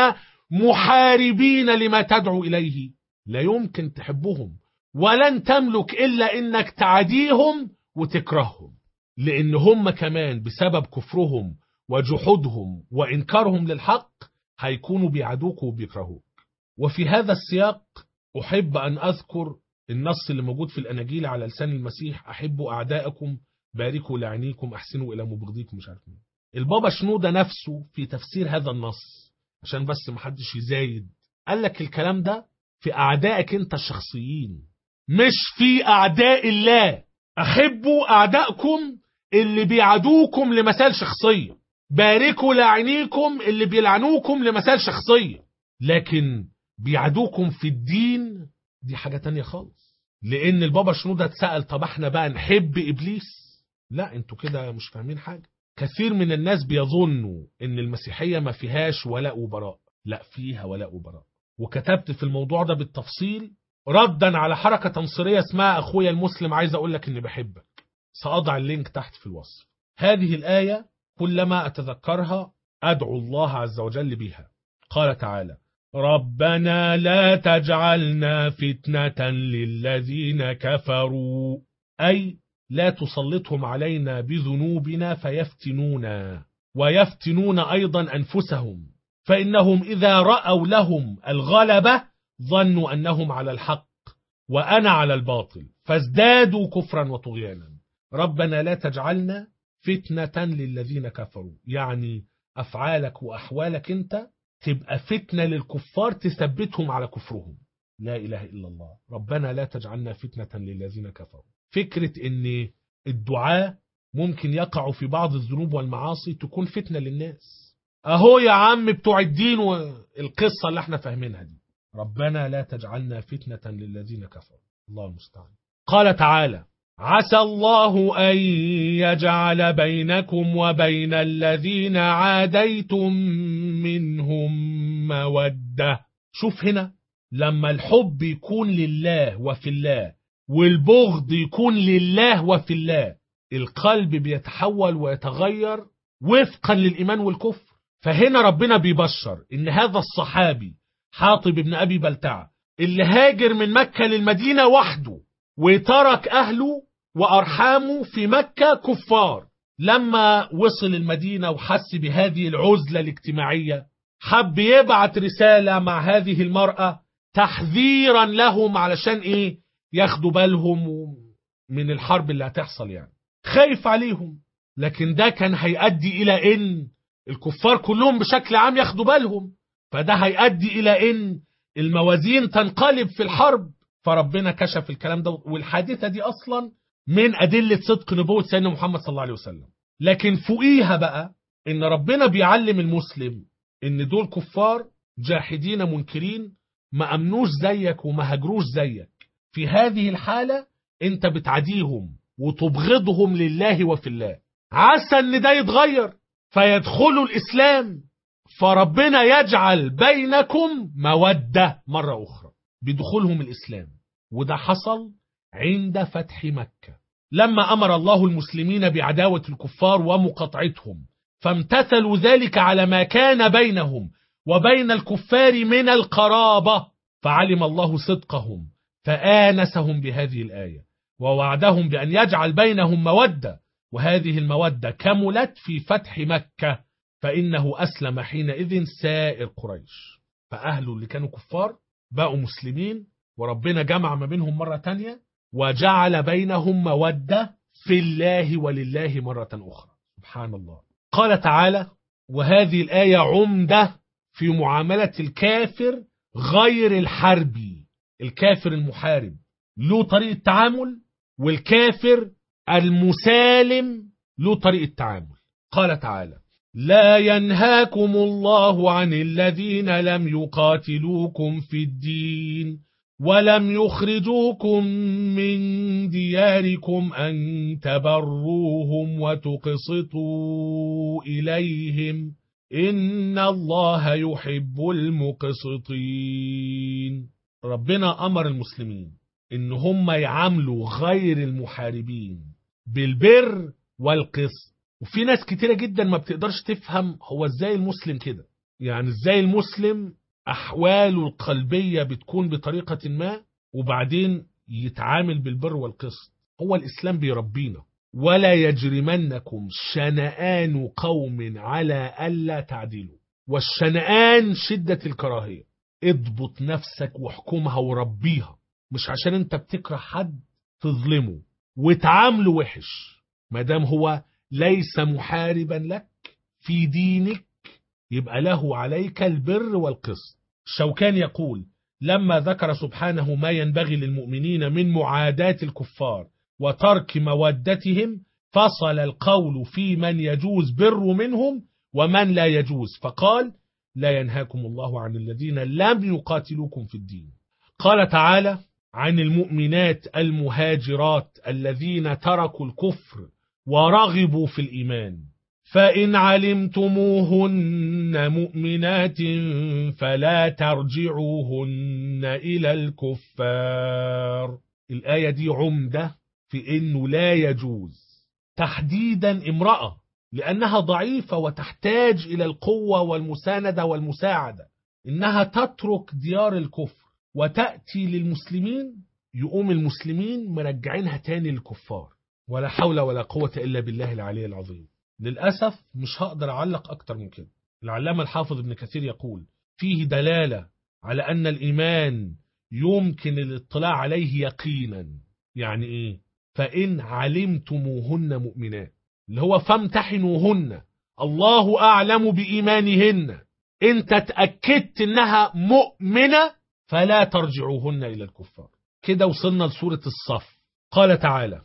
محاربين لما تدعو إليه، لا يمكن تحبهم ولن تملك إلا إنك تعاديهم وتكرههم، لأن هم كمان بسبب كفرهم وجحودهم وإنكارهم للحق هيكونوا بيعادوك وبيكرهوك. وفي هذا السياق أحب أن أذكر النص اللي موجود في الأناجيل على لسان المسيح: أحبوا أعداءكم باركوا لعنيكم أحسنوا إلى مبغضيكم. مش عارف مين البابا شنودة نفسه في تفسير هذا النص، عشان بس محدش يزايد، قال لك الكلام ده في أعدائك أنت الشخصيين مش في أعداء الله. أحبوا أعدائكم اللي بيعادوكم لمثال شخصية، باركوا لعنيكم اللي بيلعنوكم لمثال شخصية، لكن بيعادوكم في الدين دي حاجة تانية خالص. لأن البابا شنودة اتسأل طب احنا بقى نحب إبليس؟ لا انتوا كده مش فاهمين حاجة. كثير من الناس بيظنوا ان المسيحية ما فيهاش ولاء وبراء، لا فيها ولاء وبراء. وكتبت في الموضوع ده بالتفصيل ردا على حركة تنصيرية اسمها أخويا المسلم عايز أقول لك إني بحبك. سأضع اللينك تحت في الوصف. هذه الآية كلما أتذكرها أدعو الله عز وجل بها. قال تعالى: ربنا لا تجعلنا فتنة للذين كفروا، أي لا تسلطهم علينا بذنوبنا فيفتنونا ويفتنون أيضا أنفسهم، فإنهم إذا رأوا لهم الغلبة ظنوا أنهم على الحق وأنا على الباطل فازدادوا كفرا وطغيانا. ربنا لا تجعلنا فتنة للذين كفروا، يعني أفعالك وأحوالك أنت تبقى فتنة للكفار تثبتهم على كفرهم. لا إله إلا الله. ربنا لا تجعلنا فتنة للذين كفروا. فكرة أن الدعاء ممكن يقعوا في بعض الذنوب والمعاصي تكون فتنة للناس. أهو يا عم بتوع الدين والقصة اللي احنا فاهمينها دي. ربنا لا تجعلنا فتنة للذين كفروا. الله المستعان. قال تعالى: عسى الله أن يجعل بينكم وبين الذين عاديتم منهم مودة. شوف هنا، لما الحب يكون لله وفي الله والبغض يكون لله وفي الله، القلب بيتحول ويتغير وفقا للإيمان والكفر. فهنا ربنا بيبشر إن هذا الصحابي حاطب بن أبي بلتعة اللي هاجر من مكة للمدينة وحده وترك أهله وأرحامه في مكة كفار، لما وصل المدينة وحس بهذه العزلة الاجتماعية حب يبعت رسالة مع هذه المرأة تحذيرا لهم علشان إيه؟ ياخدوا بالهم من الحرب اللي هتحصل، يعني خايف عليهم. لكن ده كان هيؤدي إلى إن الكفار كلهم بشكل عام ياخدوا بالهم، فده هيؤدي إلى إن الموازين تنقلب في الحرب. فربنا كشف الكلام ده، والحادثة دي أصلا من أدلة صدق نبوة سيدنا محمد صلى الله عليه وسلم. لكن فوقيها بقى إن ربنا بيعلم المسلم إن دول كفار جاحدين منكرين ما أمنوش زيك وما هجروش زيك. في هذه الحالة أنت بتعديهم وتبغضهم لله وفي الله. عسى إن ده يتغير فيدخلوا الإسلام، فربنا يجعل بينكم مودة مرة أخرى بدخولهم الإسلام. وده حصل عند فتح مكة لما أمر الله المسلمين بعداوة الكفار ومقاطعتهم، فامتثلوا ذلك على ما كان بينهم وبين الكفار من القرابة، فعلم الله صدقهم فآنسهم بهذه الآية ووعدهم بأن يجعل بينهم مودة، وهذه المودة كملت في فتح مكة، فإنه أسلم حينئذ سائر قريش. فأهله اللي كانوا كفار بقوا مسلمين، وربنا جمع ما بينهم مرة تانية وجعل بينهم مودة في الله ولله مرة أخرى. سبحان الله. قال تعالى: وهذه الآية عمدة في معاملة الكافر غير الحربي. الكافر المحارب له طريقة تعامل، والكافر المسالم له طريقة تعامل. قال تعالى: لا ينهاكم الله عن الذين لم يقاتلوكم في الدين ولم يخرجوكم من دياركم أن تبروهم وتقسطوا إليهم إن الله يحب المقسطين. ربنا أمر المسلمين إن هم يعاملوا غير المحاربين بالبر والقسط. وفي ناس كتيرة جدا ما بتقدرش تفهم هو ازاي المسلم كده، يعني ازاي المسلم أحواله القلبية بتكون بطريقة ما وبعدين يتعامل بالبر والقسط. هو الإسلام بيربينا: ولا يجرمنكم شنآن قوم على ألا تعدلوا. والشنآن شدة الكراهية. اضبط نفسك واحكمها وربيها، مش عشان انت بتكره حد تظلمه وتعامله وحش مادام هو ليس محاربا لك في دينك، يبقى له عليك البر والقسط. الشوكاني يقول: لما ذكر سبحانه ما ينبغي للمؤمنين من معاداة الكفار وترك مودتهم، فصل القول في من يجوز بر منهم ومن لا يجوز، فقال: لا ينهاكم الله عن الذين لم يقاتلوكم في الدين. قال تعالى عن المؤمنات المهاجرات الذين تركوا الكفر ورغبوا في الإيمان: فإن علمتموهن مؤمنات فلا ترجعوهن إلى الكفار. الآية دي عمدة في إنه لا يجوز تحديدا امرأة لأنها ضعيفة وتحتاج إلى القوة والمساندة والمساعدة، إنها تترك ديار الكفر وتأتي للمسلمين، يقوم المسلمين مرجعينها تاني للكفار. ولا حول ولا قوة إلا بالله العلي العظيم. للأسف مش هقدر أعلق أكتر من كده. العلامة الحافظ ابن كثير يقول فيه دلالة على أن الإيمان يمكن الاطلاع عليه يقينا. يعني إيه؟ فإن علمتموهن مؤمنات، اللي هو فامتحنوهن، الله أعلم بإيمانهن، انت تأكدت انها مؤمنة فلا ترجعوهن إلى الكفار. كده وصلنا لسورة الصف. قال تعالى: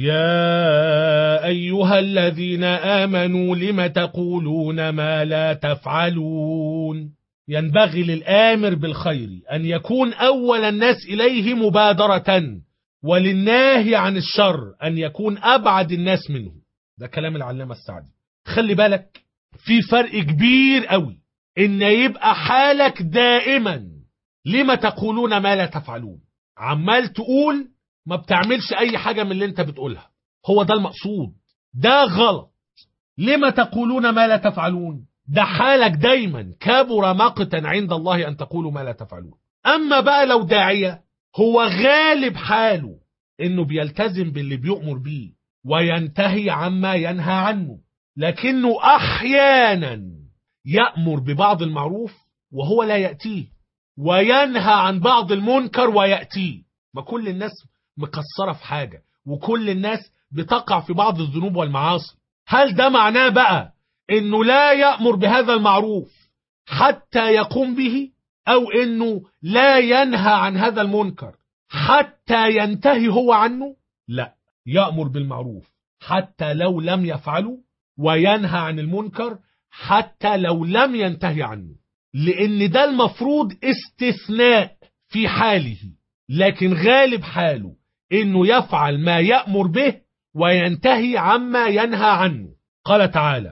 يا أيها الذين آمنوا لم تقولون ما لا تفعلون. ينبغي للآمر بالخير أن يكون أول الناس إليه مبادرة، وللناهي عن الشر أن يكون أبعد الناس منه. ده كلام العلامة السعدي. خلي بالك، في فرق كبير قوي إن يبقى حالك دائما لما تقولون ما لا تفعلون، عمال تقول ما بتعملش أي حاجة من اللي انت بتقولها، هو ده المقصود. ده غلط. لما تقولون ما لا تفعلون ده حالك دايما كبر مقتا عند الله أن تقولوا ما لا تفعلون. أما بقى لو داعية هو غالب حاله إنه بيلتزم باللي بيؤمر بيه وينتهي عما ينهى عنه، لكنه أحيانا يأمر ببعض المعروف وهو لا يأتيه، وينهى عن بعض المنكر ويأتيه. ما كل الناس مقصرة في حاجة، وكل الناس بتقع في بعض الذنوب والمعاصي. هل ده معناه بقى إنه لا يأمر بهذا المعروف حتى يقوم به، أو إنه لا ينهى عن هذا المنكر حتى ينتهي هو عنه؟ لا، يأمر بالمعروف حتى لو لم يفعله، وينهى عن المنكر حتى لو لم ينتهي عنه، لأن ده المفروض استثناء في حاله، لكن غالب حاله إنه يفعل ما يأمر به وينتهي عما ينهى عنه. قال تعالى: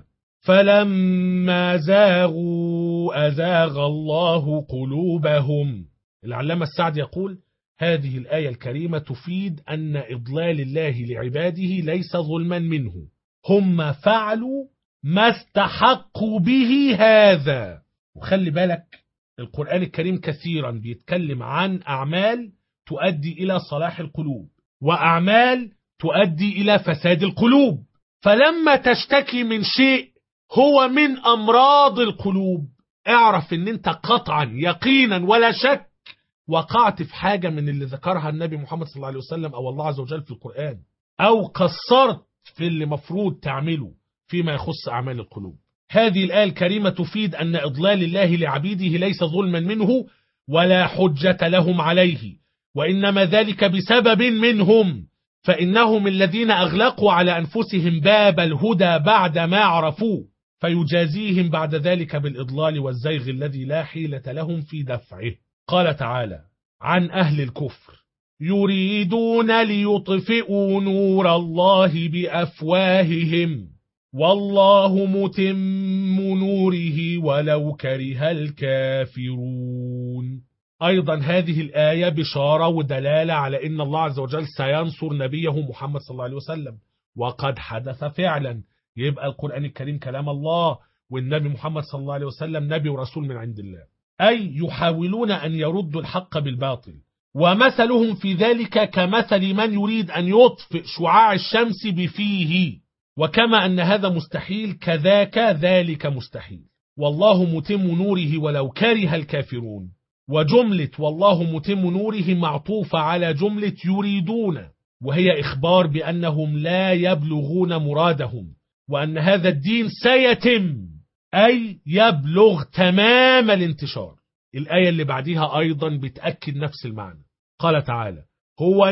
فلما زاغوا أزاغ الله قلوبهم. العلامة السعدي يقول هذه الآية الكريمة تفيد أن إضلال الله لعباده ليس ظلما منه، هم فعلوا ما استحقوا به هذا. وخلي بالك، القرآن الكريم كثيرا بيتكلم عن أعمال تؤدي إلى صلاح القلوب وأعمال تؤدي إلى فساد القلوب. فلما تشتكي من شيء هو من أمراض القلوب، اعرف ان انت قطعا يقينا ولا شك وقعت في حاجة من اللي ذكرها النبي محمد صلى الله عليه وسلم أو الله عز وجل في القرآن، أو قصرت في اللي مفروض تعمله فيما يخص أعمال القلوب. هذه الآية الكريمة تفيد أن إضلال الله لعبيده ليس ظلما منه ولا حجة لهم عليه، وإنما ذلك بسبب منهم، فإنهم الذين أغلقوا على أنفسهم باب الهدى بعد ما عرفوه، فيجازيهم بعد ذلك بالإضلال والزيغ الذي لا حيلة لهم في دفعه. قال تعالى عن أهل الكفر: يريدون ليطفئوا نور الله بأفواههم والله متم نوره ولو كره الكافرون. أيضا هذه الآية بشارة ودلالة على أن الله عز وجل سينصر نبيه محمد صلى الله عليه وسلم، وقد حدث فعلا. يبقى القرآن الكريم كلام الله، والنبي محمد صلى الله عليه وسلم نبي ورسول من عند الله، أي يحاولون أن يردوا الحق بالباطل، ومثلهم في ذلك كمثل من يريد أن يطفئ شعاع الشمس بفيه، وكما أن هذا مستحيل كذاك ذلك مستحيل. والله متم نوره ولو كره الكافرون. وجملة والله متم نوره معطوفة على جملة يريدون، وهي إخبار بأنهم لا يبلغون مرادهم، وأن هذا الدين سيتم، أي يبلغ تمام الانتشار. الآية اللي بعدها أيضا بتأكد نفس المعنى. قال تعالى: هو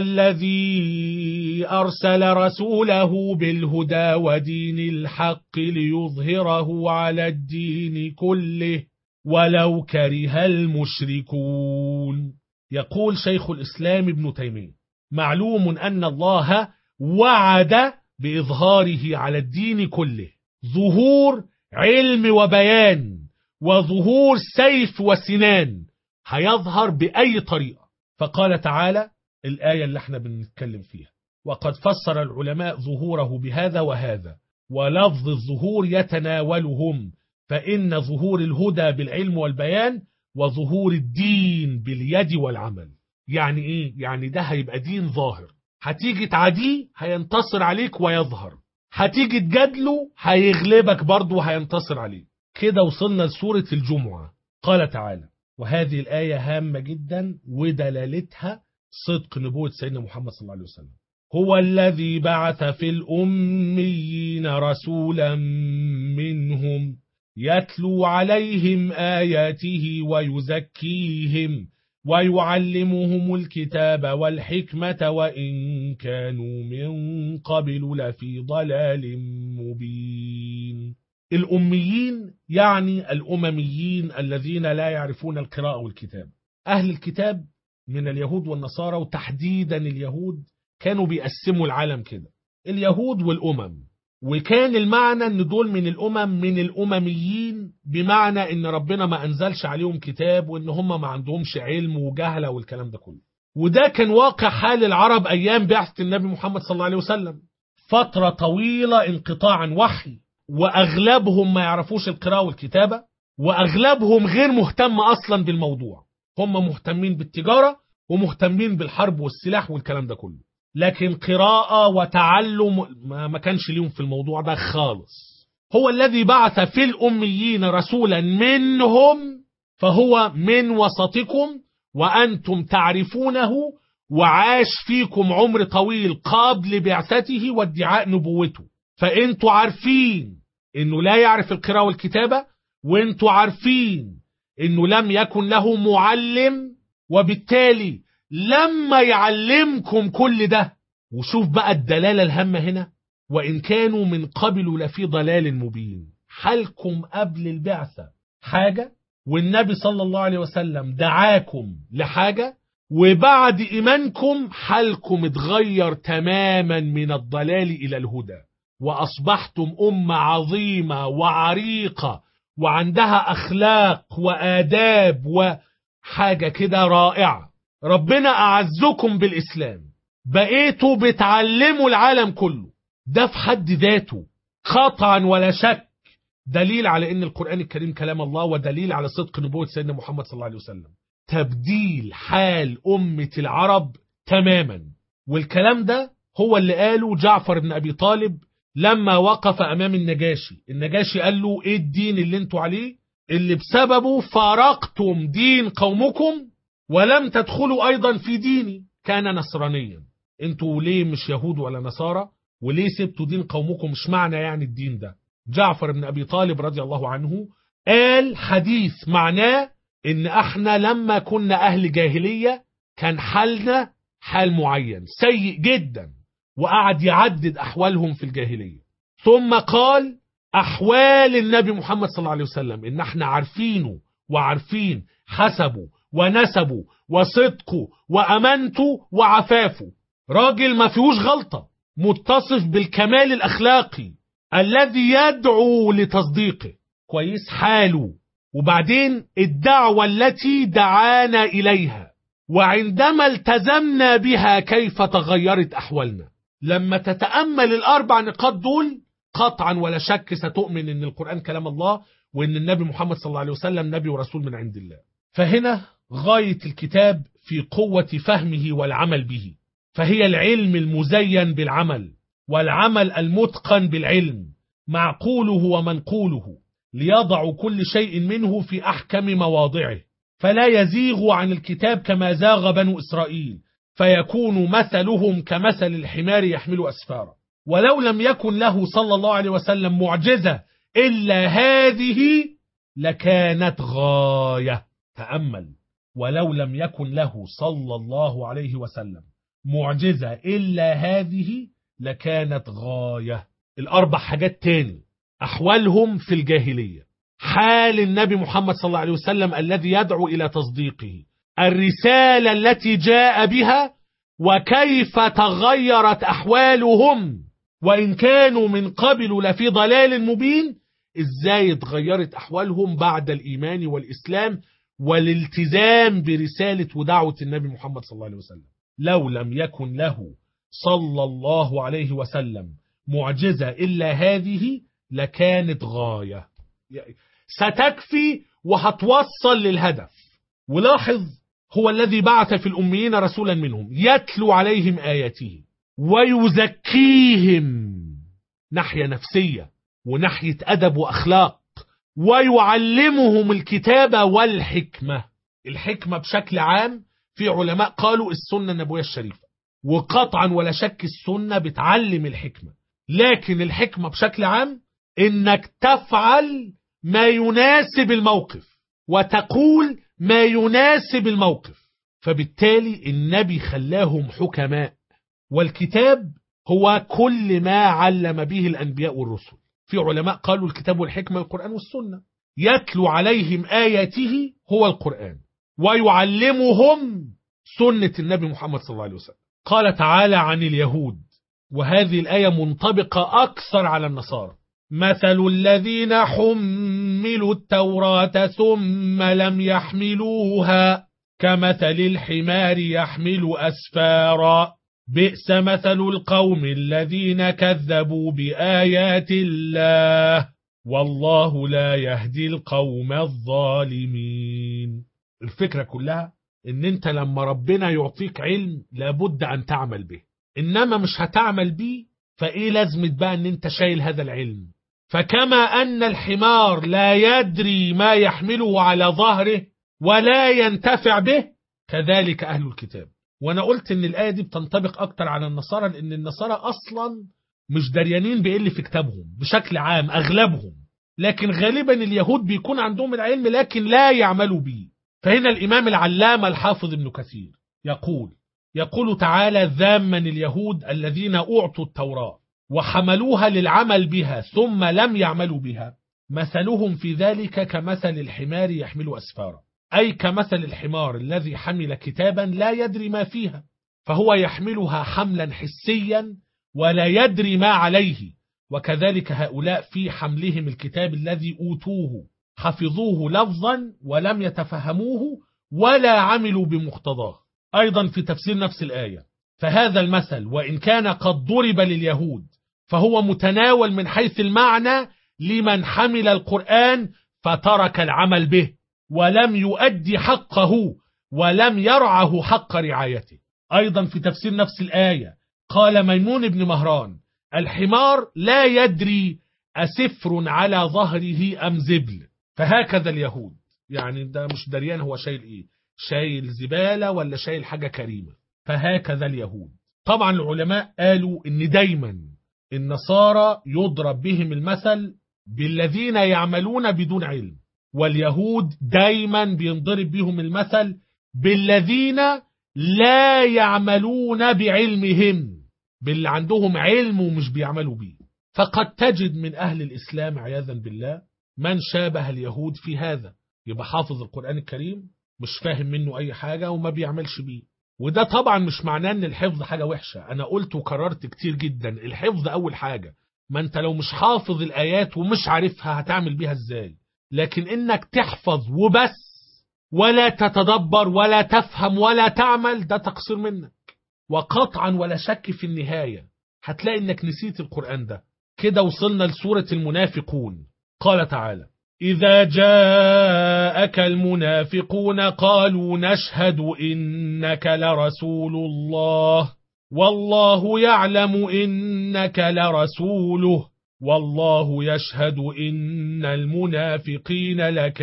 الذي أرسل رسوله بالهدى ودين الحق ليظهره على الدين كله ولو كره المشركون. يقول شيخ الإسلام ابن تيمية: معلوم أن الله وعد بإظهاره على الدين كله، ظهور علم وبيان وظهور سيف وسنان، هيظهر بأي طريقة. فقال تعالى الآية اللي احنا بنتكلم فيها: وقد فسر العلماء ظهوره بهذا وهذا، ولفظ الظهور يتناولهم، فإن ظهور الهدى بالعلم والبيان، وظهور الدين باليد والعمل. يعني إيه؟ يعني ده هيبقى دين ظاهر، هتيجي تعاديه هينتصر عليك ويظهر، هتيجي تجادله هيغلبك برضه وهينتصر عليك. كده وصلنا لسورة الجمعة. قال تعالى، وهذه الآية هامة جدا ودلالتها صدق نبوة سيدنا محمد صلى الله عليه وسلم. هو الذي بعث في الأميين رسولا منهم يتلو عليهم آياته ويزكيهم ويعلمهم الكتاب والحكمة وإن كانوا من قبل لفي ضلال مبين. الأميين يعني الأمميين الذين لا يعرفون القراءة والكتاب. أهل الكتاب من اليهود والنصارى، وتحديدا اليهود كانوا بيقسموا العالم كده، اليهود والأمم، وكان المعنى ان دول من الأمم، من الأمميين، بمعنى ان ربنا ما أنزلش عليهم كتاب وان هم ما عندهمش علم وجهلة والكلام ده كله. وده كان واقع حال العرب أيام بعثة النبي محمد صلى الله عليه وسلم، فترة طويلة انقطاع عن وحي، وأغلبهم ما يعرفوش القراءة والكتابة، وأغلبهم غير مهتم أصلا بالموضوع. هم مهتمين بالتجارة ومهتمين بالحرب والسلاح والكلام ده كله، لكن قراءة وتعلم ما كانش ليهم في الموضوع ده خالص. هو الذي بعث في الأميين رسولا منهم، فهو من وسطكم وأنتم تعرفونه، وعاش فيكم عمر طويل قبل بعثته وادعاء نبوته، فأنتوا عارفين أنه لا يعرف القراءة والكتابة، وأنتوا عارفين أنه لم يكن له معلم، وبالتالي لما يعلمكم كل ده. وشوف بقى الدلالة الهامة هنا، وإن كانوا من قبل لفي ضلال مبين. حالكم قبل البعثة حاجة، والنبي صلى الله عليه وسلم دعاكم لحاجة، وبعد إيمانكم حالكم اتغير تماما من الضلال إلى الهدى، وأصبحتم أمة عظيمة وعريقة وعندها أخلاق وآداب وحاجة كده رائعة. ربنا أعزكم بالإسلام، بقيتوا بتعلموا العالم كله. ده في حد ذاته قطعا ولا شك دليل على أن القرآن الكريم كلام الله، ودليل على صدق نبوة سيدنا محمد صلى الله عليه وسلم. تبديل حال أمة العرب تماما. والكلام ده هو اللي قاله جعفر بن أبي طالب لما وقف أمام النجاشي. النجاشي قال له إيه الدين اللي انتوا عليه، اللي بسببه فارقتم دين قومكم ولم تدخلوا أيضا في ديني؟ كان نصرانيا. انتوا ليه مش يهود ولا نصارى، وليه سبتوا دين قومكم؟ مش معنى يعني الدين ده. جعفر بن أبي طالب رضي الله عنه قال حديث معناه ان احنا لما كنا اهل جاهلية كان حالنا حال معين سيء جدا، وقعد يعدد احوالهم في الجاهلية. ثم قال احوال النبي محمد صلى الله عليه وسلم ان احنا عارفينه وعارفين حسبه ونسبه وصدقه وامانته وعفافه، راجل ما فيهوش غلطة، متصف بالكمال الاخلاقي الذي يدعو لتصديقه، كويس حاله. وبعدين الدعوة التي دعانا إليها، وعندما التزمنا بها كيف تغيرت أحوالنا. لما تتأمل الأربع نقاط دول قطعا ولا شك ستؤمن أن القرآن كلام الله، وأن النبي محمد صلى الله عليه وسلم نبي ورسول من عند الله. فهنا غاية الكتاب في قوة فهمه والعمل به، فهي العلم المزين بالعمل، والعمل المتقن بالعلم، معقوله ومنقوله، ليضع كل شيء منه في أحكم مواضعه، فلا يزيغ عن الكتاب كما زاغ بنو إسرائيل، فيكون مثلهم كمثل الحمار يحمل أسفارا. ولو لم يكن له صلى الله عليه وسلم معجزة إلا هذه لكانت غاية. تأمل، ولو لم يكن له صلى الله عليه وسلم معجزة إلا هذه لكانت غاية. الأربع حاجات تاني أحوالهم في الجاهلية، حال النبي محمد صلى الله عليه وسلم الذي يدعو إلى تصديقه، الرسالة التي جاء بها، وكيف تغيرت أحوالهم وإن كانوا من قبل لفي ضلال مبين. إزاي اتغيرت أحوالهم بعد الإيمان والإسلام والالتزام برسالة ودعوة النبي محمد صلى الله عليه وسلم. لو لم يكن له صلى الله عليه وسلم معجزة إلا هذه لكانت غاية، ستكفي وهتوصل للهدف. ولاحظ، هو الذي بعث في الأميين رسولا منهم يتلو عليهم آياته. ويزكيهم ناحية نفسية وناحية أدب وأخلاق، ويعلمهم الكتاب والحكمة. الحكمة بشكل عام في علماء قالوا السنة النبوية الشريفة، وقطعا ولا شك السنة بتعلم الحكمة، لكن الحكمة بشكل عام إنك تفعل ما يناسب الموقف وتقول ما يناسب الموقف. فبالتالي النبي خلاهم حكماء، والكتاب هو كل ما علم به الأنبياء والرسل. في علماء قالوا الكتاب والحكمة القرآن والسنة، يتلو عليهم آياته هو القرآن، ويعلمهم سنة النبي محمد صلى الله عليه وسلم. قال تعالى عن اليهود، وهذه الآية منطبقة أكثر على النصارى: مثل الذين حملوا التوراة ثم لم يحملوها كمثل الحمار يحمل أسفارا بئس مثل القوم الذين كذبوا بآيات الله والله لا يهدي القوم الظالمين. الفكرة كلها ان انت لما ربنا يعطيك علم لابد ان تعمل به، انما مش هتعمل به فايه لازمة بقى ان انت شايل هذا العلم؟ فكما ان الحمار لا يدري ما يحمله على ظهره ولا ينتفع به، كذلك اهل الكتاب. وانا قلت ان الايه دي بتنطبق اكتر على النصارى، لان النصارى اصلا مش دريانين بايه اللي في كتابهم بشكل عام اغلبهم، لكن غالبا اليهود بيكون عندهم العلم لكن لا يعملوا به. فهنا الامام العلامة الحافظ ابن كثير يقول تعالى ذاما اليهود الذين اعطوا التوراة وحملوها للعمل بها ثم لم يعملوا بها، مثلهم في ذلك كمثل الحمار يحمل أسفارا، أي كمثل الحمار الذي حمل كتابا لا يدري ما فيها، فهو يحملها حملا حسيا ولا يدري ما عليه. وكذلك هؤلاء في حملهم الكتاب الذي أوتوه حفظوه لفظا ولم يتفهموه ولا عملوا بمقتضاه. أيضا في تفسير نفس الآية: فهذا المثل وإن كان قد ضرب لليهود فهو متناول من حيث المعنى لمن حمل القرآن فترك العمل به ولم يؤدي حقه ولم يرعه حق رعايته. أيضا في تفسير نفس الآية قال ميمون بن مهران: الحمار لا يدري أسفر على ظهره أم زبل. فهكذا اليهود، يعني ده مش دريان هو شايل إيه، شايل زبالة ولا شايل حاجة كريمة. فهكذا اليهود. طبعا العلماء قالوا إن دايما النصارى يضرب بهم المثل بالذين يعملون بدون علم، واليهود دايما بينضرب بهم المثل بالذين لا يعملون بعلمهم، باللي عندهم علم ومش بيعملوا بيه. فقد تجد من أهل الإسلام عياذا بالله من شابه اليهود في هذا، يبقى حافظ القرآن الكريم مش فاهم منه أي حاجة وما بيعملش بيه. وده طبعا مش معناه ان الحفظ حاجة وحشة، انا قلت وكررت كتير جدا الحفظ اول حاجة، ما انت لو مش حافظ الايات ومش عارفها هتعمل بيها ازاي؟ لكن انك تحفظ وبس ولا تتدبر ولا تفهم ولا تعمل، ده تقصير منك. وقطعا ولا شك في النهاية هتلاقي انك نسيت القرآن ده. كده وصلنا لسورة المنافقون. قال تعالى: إذا جاءك المنافقون قالوا نشهد إنك لرسول الله والله يعلم إنك لرسوله والله يشهد إن المنافقين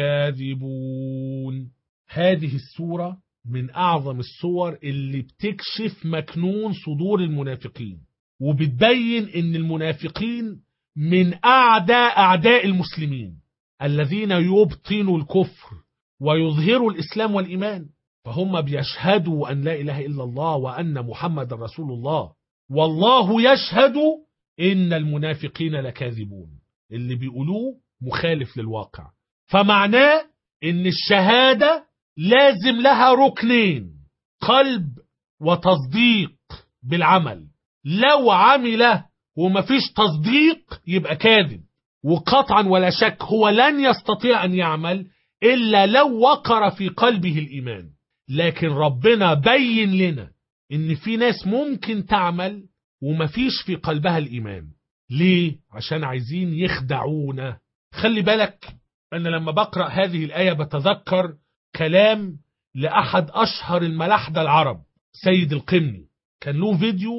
لكاذبون. هذه السورة من أعظم السور اللي بتكشف مكنون صدور المنافقين، وبتبين إن المنافقين من أعداء المسلمين الذين يبطنوا الكفر ويظهروا الإسلام والإيمان، فهم بيشهدوا أن لا إله إلا الله وأن محمد رسول الله، والله يشهد إن المنافقين لكاذبون. اللي بيقولوه مخالف للواقع. فمعناه إن الشهادة لازم لها ركنين: قلب وتصديق بالعمل. لو عمله ومفيش تصديق يبقى كاذب، وقطعا ولا شك هو لن يستطيع أن يعمل إلا لو وقر في قلبه الإيمان. لكن ربنا بين لنا إن في ناس ممكن تعمل ومفيش في قلبها الإيمان. ليه؟ عشان عايزين يخدعونا. خلي بالك، أنا لما بقرأ هذه الآية بتذكر كلام لأحد أشهر الملاحدة العرب، سيد القمني. كان له فيديو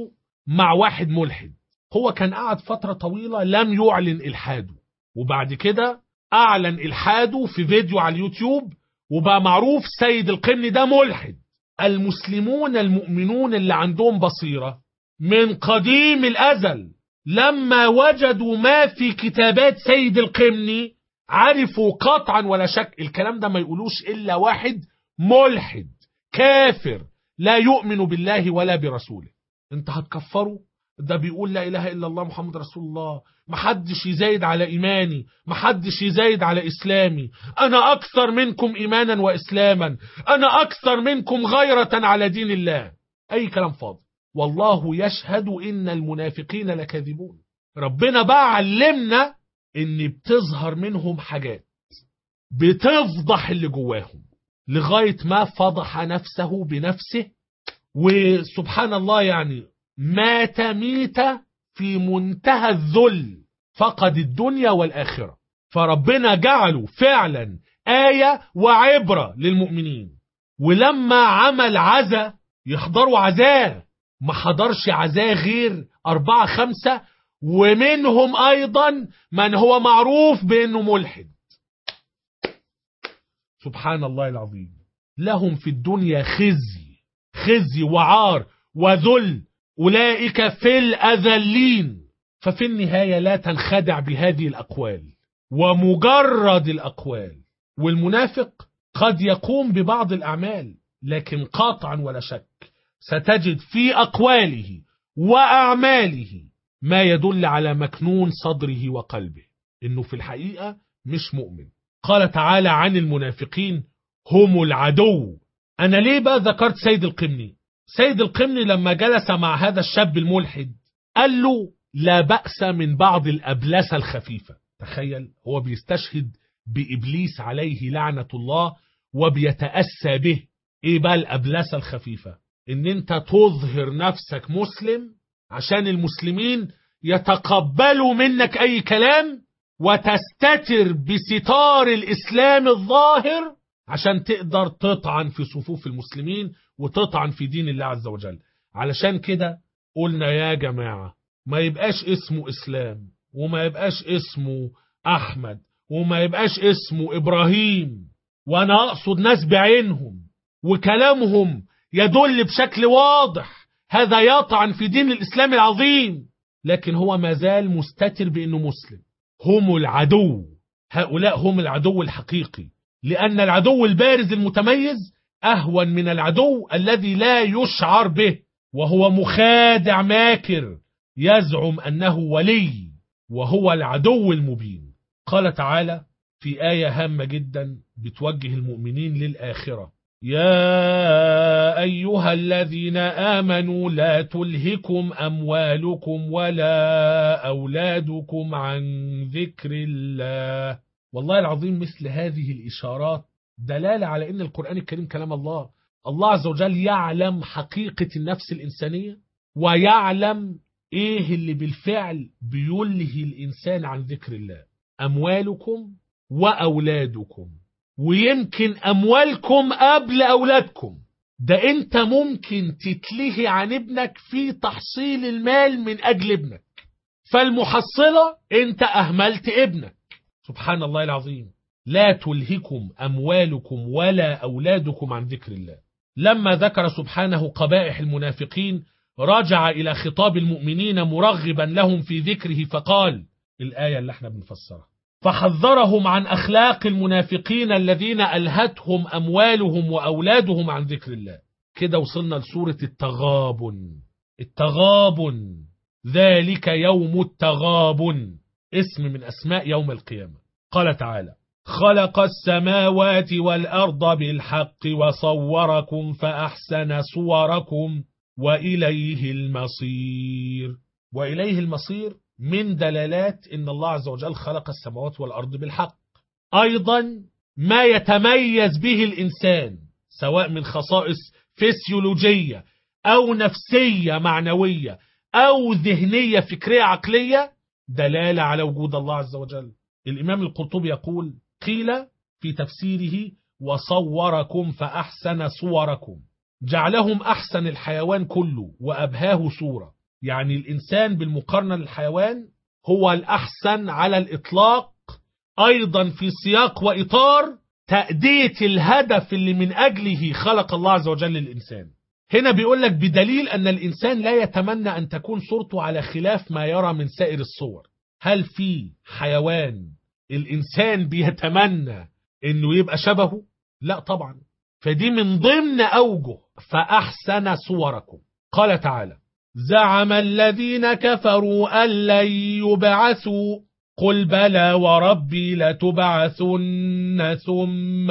مع واحد ملحد. هو كان قاعد فترة طويلة لم يعلن إلحاده، وبعد كده أعلن إلحاده في فيديو على اليوتيوب، وبقى معروف سيد القمني ده ملحد. المسلمون المؤمنون اللي عندهم بصيرة من قديم الأزل لما وجدوا ما في كتابات سيد القمني عرفوا قطعا ولا شك الكلام ده ما يقولوش إلا واحد ملحد كافر لا يؤمن بالله ولا برسوله. انت هتكفره؟ ده بيقول لا إله إلا الله محمد رسول الله، محدش يزايد على إيماني، محدش يزايد على إسلامي، أنا أكثر منكم إيمانا وإسلاما، أنا أكثر منكم غيرة على دين الله. أي كلام فاضي. والله يشهد إن المنافقين لكاذبون. ربنا بقى علمنا إن بتظهر منهم حاجات بتفضح اللي جواهم لغاية ما فضح نفسه بنفسه، وسبحان الله يعني مات ميتة في منتهى الذل، فقد الدنيا والآخرة. فربنا جعله فعلا آية وعبرة للمؤمنين. ولما عمل عزا يحضروا عزاه، ما حضرش عزاه غير 4-5، ومنهم أيضا من هو معروف بأنه ملحد. سبحان الله العظيم. لهم في الدنيا خزي وعار وذل، أولئك في الأذلين. ففي النهاية لا تنخدع بهذه الأقوال ومجرد الأقوال. والمنافق قد يقوم ببعض الأعمال، لكن قاطعا ولا شك ستجد في أقواله وأعماله ما يدل على مكنون صدره وقلبه إنه في الحقيقة مش مؤمن. قال تعالى عن المنافقين هم العدو. أنا ليه بقى ذكرت سيد القمني؟ سيد القمني لما جلس مع هذا الشاب الملحد قال له لا بأس من بعض الأبلسة الخفيفة. تخيل، هو بيستشهد بإبليس عليه لعنة الله وبيتأسى به. إيه بقى الأبلسة الخفيفة؟ إن أنت تظهر نفسك مسلم عشان المسلمين يتقبلوا منك أي كلام، وتستتر بستار الإسلام الظاهر عشان تقدر تطعن في صفوف المسلمين وتطعن في دين الله عز وجل. علشان كده قلنا يا جماعة ما يبقاش اسمه إسلام، وما يبقاش اسمه أحمد، وما يبقاش اسمه إبراهيم، وأنا أقصد ناس بعينهم وكلامهم يدل بشكل واضح هذا يطعن في دين الإسلام العظيم، لكن هو ما زال مستتر بأنه مسلم. هم العدو. هؤلاء هم العدو الحقيقي، لأن العدو البارز المتميز أهون من العدو الذي لا يشعر به، وهو مخادع ماكر يزعم أنه ولي وهو العدو المبين. قال تعالى في آية هامة جدا بتوجه المؤمنين للآخرة: يا أيها الذين آمنوا لا تلهكم أموالكم ولا أولادكم عن ذكر الله. والله العظيم مثل هذه الإشارات دلالة على أن القرآن الكريم كلام الله. الله عز وجل يعلم حقيقة النفس الإنسانية، ويعلم إيه اللي بالفعل بيلهي الإنسان عن ذكر الله. أموالكم وأولادكم، ويمكن أموالكم قبل أولادكم. ده أنت ممكن تتلهي عن ابنك في تحصيل المال من أجل ابنك، فالمحصلة أنت أهملت ابنك. سبحان الله العظيم. لا تلهكم أموالكم ولا أولادكم عن ذكر الله. لما ذكر سبحانه قبائح المنافقين رجع إلى خطاب المؤمنين مرغبا لهم في ذكره، فقال الآية اللي احنا بنفسرها: فحذرهم عن أخلاق المنافقين الذين ألهتهم أموالهم وأولادهم عن ذكر الله. كده وصلنا لسورة التغابن. ذلك يوم التغابن، اسم من أسماء يوم القيامة. قال تعالى: خلق السماوات والأرض بالحق وصوركم فأحسن صوركم وإليه المصير. وإليه المصير من دلالات إن الله عز وجل خلق السماوات والأرض بالحق. أيضا ما يتميز به الإنسان سواء من خصائص فسيولوجية أو نفسية معنوية أو ذهنية فكرية عقلية دلالة على وجود الله عز وجل. الإمام القرطبي يقول: قيل في تفسيره: وصوركم فأحسن صوركم، جعلهم أحسن الحيوان كله وأبهاه صورة، يعني الإنسان بالمقارنة للحيوان هو الأحسن على الإطلاق، أيضا في سياق وإطار تأدية الهدف اللي من أجله خلق الله عز وجل الإنسان. هنا بيقول لك بدليل أن الإنسان لا يتمنى أن تكون صورته على خلاف ما يرى من سائر الصور. هل في حيوان الإنسان بيتمنى أنه يبقى شبهه؟ لا طبعا. فدي من ضمن أوجه فأحسن صوركم. قال تعالى: زعم الذين كفروا أن لن يبعثوا قل بلى وربي لتبعثن ثم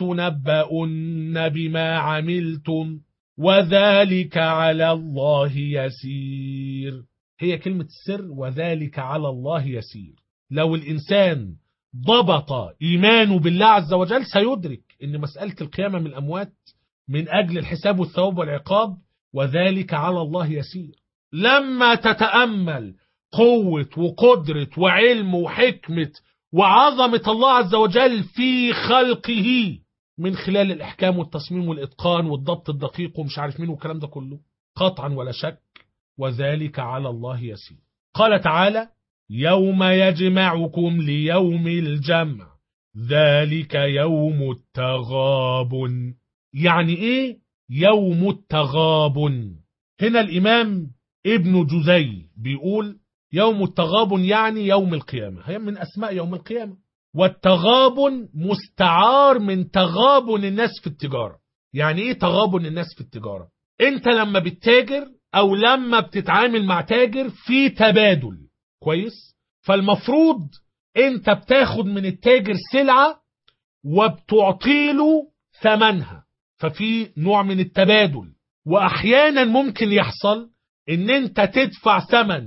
لتنبؤن بما عملتم وذلك على الله يسير. هي كلمة السر، وذلك على الله يسير. لو الإنسان ضبط إيمانه بالله عز وجل سيدرك أن مسألة القيامة من الأموات من أجل الحساب والثواب والعقاب وذلك على الله يسير. لما تتأمل قوة وقدرة وعلم وحكمة وعظمة الله عز وجل في خلقه من خلال الإحكام والتصميم والإتقان والضبط الدقيق ومش عارف مين والكلام ده كله، قطعا ولا شك وذلك على الله يسير. قال تعالى: يوم يجمعكم ليوم الجمع ذلك يوم التغابن. يعني إيه يوم التغابن؟ هنا الإمام ابن جزي بيقول يوم التغابن يعني يوم القيامة، هي من أسماء يوم القيامة. والتغابن مستعار من تغابن الناس في التجارة. يعني إيه تغابن الناس في التجارة؟ أنت لما بتتاجر أو لما بتتعامل مع تاجر في تبادل، كويس؟ فالمفروض أنت بتاخد من التاجر سلعة وبتعطيله ثمنها، ففي نوع من التبادل. وأحيانا ممكن يحصل ان انت تدفع ثمن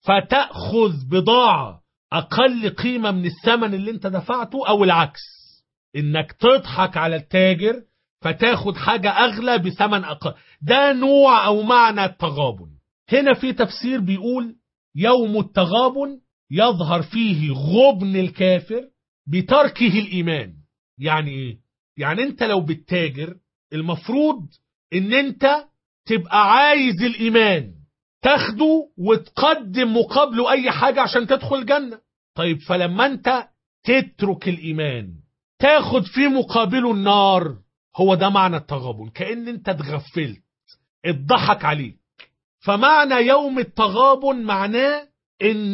فتأخذ بضاعة اقل قيمة من الثمن اللي انت دفعته، او العكس انك تضحك على التاجر فتاخد حاجة اغلى بثمن اقل. ده نوع او معنى التغابن. هنا في تفسير بيقول يوم التغابن يظهر فيه غبن الكافر بتركه الايمان. يعني ايه؟ يعني انت لو بالتاجر المفروض ان انت تبقى عايز الايمان تاخده وتقدم مقابله اي حاجة عشان تدخل الجنة. طيب فلما انت تترك الايمان تاخد في مقابله النار، هو ده معنى التغابن. كأن انت اتغفلت، اتضحك عليك. فمعنى يوم التغابن معناه ان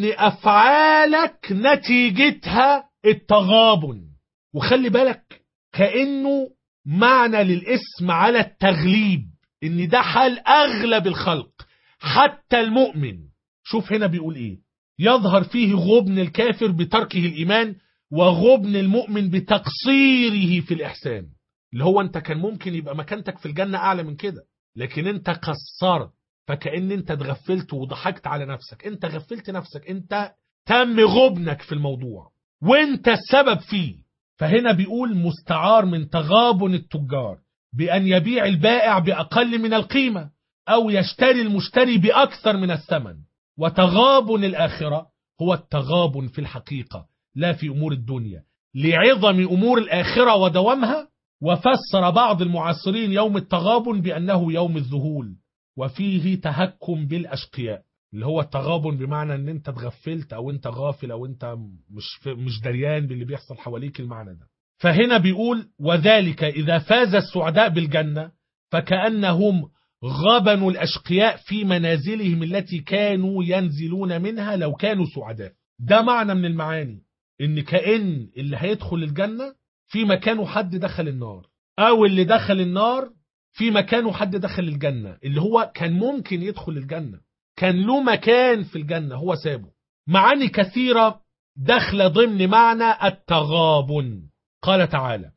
افعالك نتيجتها التغابن. وخلي بالك كأنه معنى للاسم على التغليب، ان ده حال اغلب الخلق حتى المؤمن. شوف هنا بيقول ايه: يظهر فيه غبن الكافر بتركه الايمان وغبن المؤمن بتقصيره في الاحسان. اللي هو انت كان ممكن يبقى مكانتك في الجنة اعلى من كده، لكن انت قصرت، فكأن انت اتغفلت وضحكت على نفسك. انت غفلت نفسك، انت تم غبنك في الموضوع وانت السبب فيه. فهنا بيقول مستعار من تغابن التجار بأن يبيع البائع بأقل من القيمة أو يشتري المشتري بأكثر من الثمن. وتغابن الآخرة هو التغابن في الحقيقة لا في أمور الدنيا لعظم أمور الآخرة ودوامها. وفسر بعض المعاصرين يوم التغابن بأنه يوم الذهول وفيه تهكم بالأشقياء، اللي هو التغابن بمعنى ان انت اتغفلت او انت غافل او انت مش دريان باللي بيحصل حواليك، المعنى ده. فهنا بيقول وذلك إذا فاز السعداء بالجنة فكأنهم غبنوا الأشقياء في منازلهم التي كانوا ينزلون منها لو كانوا سعداء. ده معنى من المعاني، ان كأن اللي هيدخل الجنة في مكانه حد دخل النار، او اللي دخل النار في مكانه حد دخل الجنة. اللي هو كان ممكن يدخل الجنة، كان له مكان في الجنة هو سابه. معاني كثيرة دخل ضمن معنى التغابن. قال تعالى: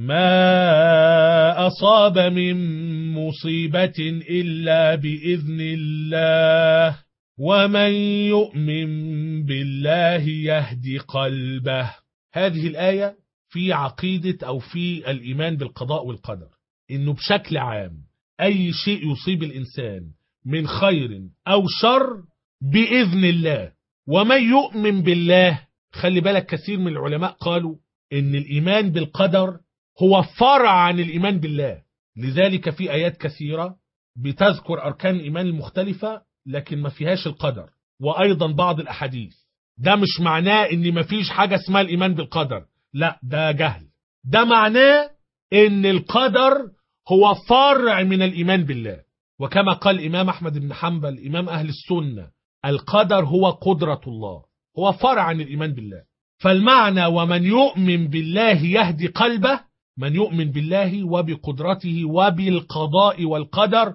ما أصاب من مصيبة إلا بإذن الله ومن يؤمن بالله يهدي قلبه. هذه الآية في عقيدة أو في الإيمان بالقضاء والقدر، إنه بشكل عام أي شيء يصيب الإنسان من خير أو شر بإذن الله. ومن يؤمن بالله، خلي بالك كثير من العلماء قالوا إن الإيمان بالقدر هو فرع عن الإيمان بالله. لذلك في آيات كثيرة بتذكر أركان الإيمان المختلفة لكن ما فيهاش القدر، وأيضا بعض الأحاديث. ده مش معناه إن ما فيش حاجة اسمها الإيمان بالقدر، لا ده جهل. ده معناه إن القدر هو فرع من الإيمان بالله، وكما قال الإمام أحمد بن حنبل إمام أهل السنة: القدر هو قدرة الله، هو فرع عن الإيمان بالله. فالمعنى ومن يؤمن بالله يهدي قلبه، من يؤمن بالله وبقدرته وبالقضاء والقدر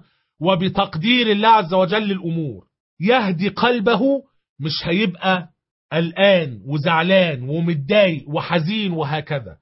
وبتقدير الله عز وجل الأمور يهدي قلبه، مش هيبقى قلقان وزعلان ومتضايق وحزين وهكذا،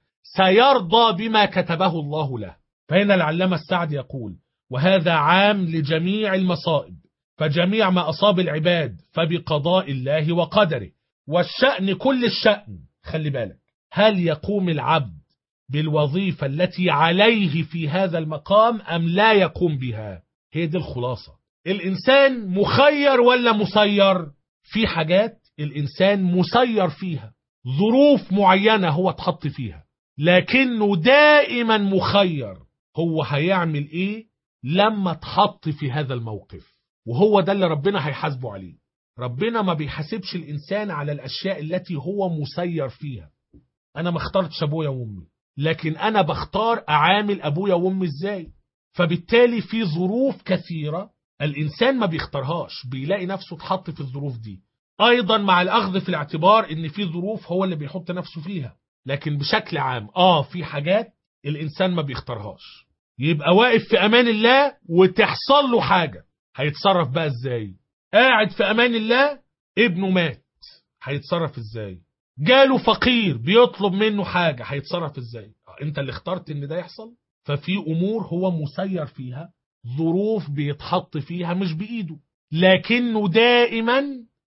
سيرضى بما كتبه الله له. فهنا العلامة السعدي يقول: وهذا عام لجميع المصائب، فجميع ما أصاب العباد فبقضاء الله وقدره، والشأن كل الشأن. خلي بالك، هل يقوم العبد بالوظيفة التي عليه في هذا المقام أم لا يقوم بها؟ هي دي الخلاصة. الإنسان مخير ولا مسير؟ في حاجات الإنسان مسير فيها، ظروف معينة هو اتحط فيها، لكنه دائما مخير. هو هيعمل إيه لما اتحط في هذا الموقف؟ وهو ده اللي ربنا هيحاسبه عليه. ربنا ما بيحاسبش الإنسان على الأشياء التي هو مسير فيها. أنا ما اخترتش أبويا وأمي، لكن أنا بختار أعامل أبويا وأمي إزاي. فبالتالي في ظروف كثيرة الإنسان ما بيختارهاش، بيلاقي نفسه اتحط في الظروف دي. أيضا مع الأخذ في الاعتبار إن في ظروف هو اللي بيحط نفسه فيها، لكن بشكل عام في حاجات الإنسان ما بيختارهاش. يبقى واقف في أمان الله وتحصل له حاجة، هيتصرف بقى إزاي؟ قاعد في أمان الله ابنه مات، هيتصرف إزاي؟ جاله فقير بيطلب منه حاجة، هيتصرف إزاي؟ أنت اللي اخترت إن ده يحصل. ففي أمور هو مسير فيها، ظروف بيتحط فيها مش بإيده، لكنه دائما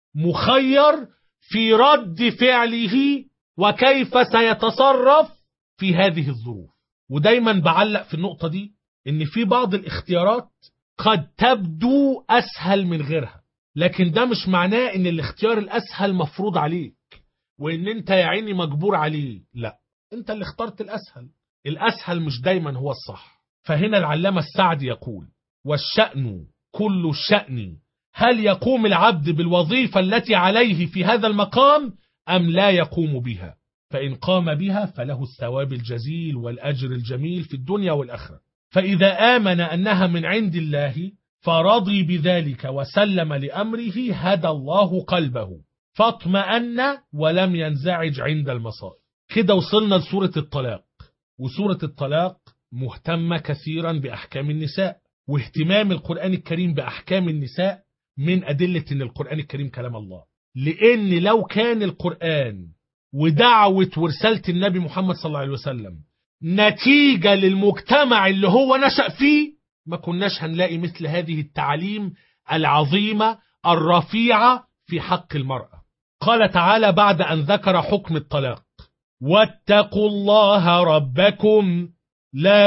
مخير في رد فعله وكيف سيتصرف في هذه الظروف. ودايما بعلق في النقطة دي إن في بعض الاختيارات قد تبدو أسهل من غيرها، لكن ده مش معناه إن الاختيار الأسهل مفروض عليك وإن أنت يا عيني مجبور عليه. لا، أنت اللي اخترت الأسهل. الأسهل مش دايما هو الصح. فهنا العلامة السعدي يقول: والشأن كل الشأن، هل يقوم العبد بالوظيفة التي عليه في هذا المقام أم لا يقوم بها؟ فإن قام بها فله الثواب الجزيل والأجر الجميل في الدنيا والآخرة. فإذا آمن أنها من عند الله فرضي بذلك وسلم لأمره، هدى الله قلبه فاطمأن ولم ينزعج عند المصائب. كده وصلنا لسورة الطلاق. وسورة الطلاق مهتمة كثيرا بأحكام النساء، واهتمام القرآن الكريم بأحكام النساء من أدلة أن القرآن الكريم كلام الله. لأن لو كان القرآن ودعوة ورسالة النبي محمد صلى الله عليه وسلم نتيجة للمجتمع اللي هو نشأ فيه، ما كناش هنلاقي مثل هذه التعليم العظيمة الرفيعة في حق المرأة. قال تعالى بعد أن ذكر حكم الطلاق: واتقوا الله ربكم لا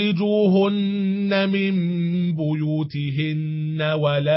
تخرجوهن من بيوتهن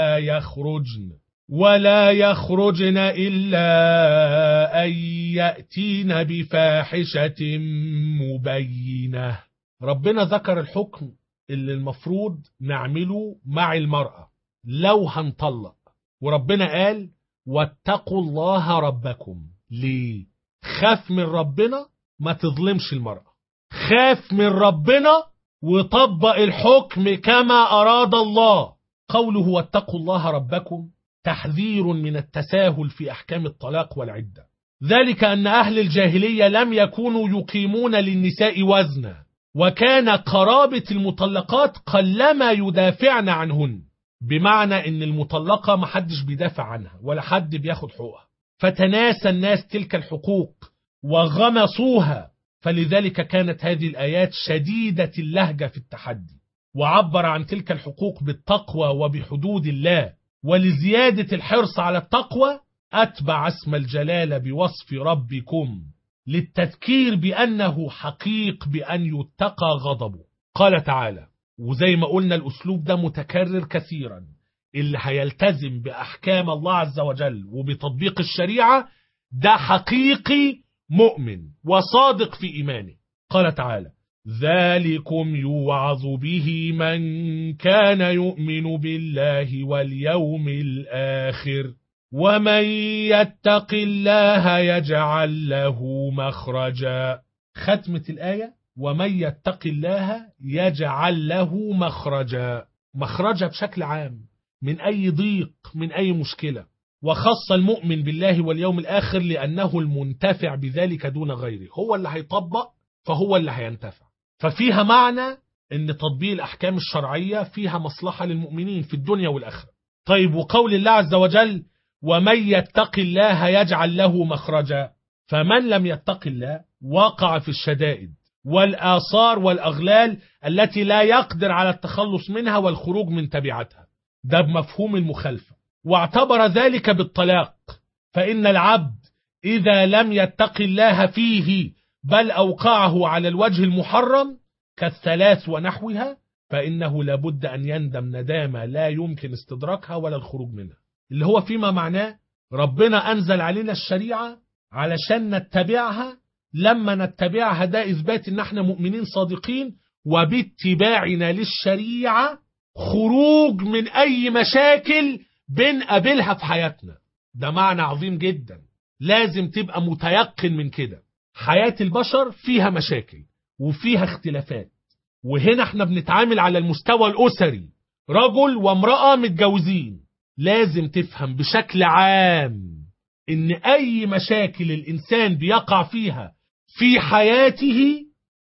ولا يخرجن إلا أن يأتين بفاحشة مبينة. ربنا ذكر الحكم اللي المفروض نعمله مع المرأة لو هنطلق، وربنا قال: واتقوا الله ربكم. ليه؟ خاف من ربنا ما تظلمش المرأة، خاف من ربنا وطبق الحكم كما أراد الله. قوله واتقوا الله ربكم تحذير من التساهل في أحكام الطلاق والعدة، ذلك أن أهل الجاهلية لم يكونوا يقيمون للنساء وزنا، وكان قرابة المطلقات قلما يدافعن عنهن، بمعنى أن المطلقة محدش بيدافع عنها ولا حد بياخد حقوقها، فتناسى الناس تلك الحقوق وغمصوها. فلذلك كانت هذه الآيات شديدة اللهجة في التحدي، وعبر عن تلك الحقوق بالتقوى وبحدود الله. ولزيادة الحرص على التقوى أتبع اسم الجلالة بوصف ربكم للتذكير بأنه حقيق بأن يتقى غضبه. قال تعالى، وزي ما قلنا الأسلوب ده متكرر كثيرا، اللي هيلتزم بأحكام الله عز وجل وبتطبيق الشريعة ده حقيقي مؤمن وصادق في إيمانه. قال تعالى: ذلكم يوعظ به من كان يؤمن بالله واليوم الآخر ومن يتق الله يجعل له مخرجا. ختمة الآية: ومن يتق الله يجعل له مخرجا. مخرجا بشكل عام من أي ضيق، من أي مشكلة، وخص المؤمن بالله واليوم الآخر لأنه المنتفع بذلك دون غيره، هو اللي هيطبق فهو اللي هينتفع. ففيها معنى ان تطبيق الأحكام الشرعية فيها مصلحة للمؤمنين في الدنيا والآخرة. طيب، وقول الله عز وجل: ومن يتق الله يجعل له مخرجا، فمن لم يتق الله وقع في الشدائد والآثار والأغلال التي لا يقدر على التخلص منها والخروج من تبعاتها، ده بمفهوم المخالفة. واعتبر ذلك بالطلاق، فإن العبد إذا لم يتق الله فيه بل أوقعه على الوجه المحرم كالثلاث ونحوها، فإنه لابد أن يندم ندامة لا يمكن استدراكها ولا الخروج منها. اللي هو فيما معناه ربنا أنزل علينا الشريعة علشان نتبعها، لما نتبعها ده إثبات إن احنا مؤمنين صادقين، وباتباعنا للشريعة خروج من أي مشاكل بنقابلها في حياتنا. ده معنى عظيم جدا، لازم تبقى متيقن من كده. حياة البشر فيها مشاكل وفيها اختلافات، وهنا احنا بنتعامل على المستوى الأسري، رجل وامرأة متجوزين. لازم تفهم بشكل عام ان اي مشاكل الانسان بيقع فيها في حياته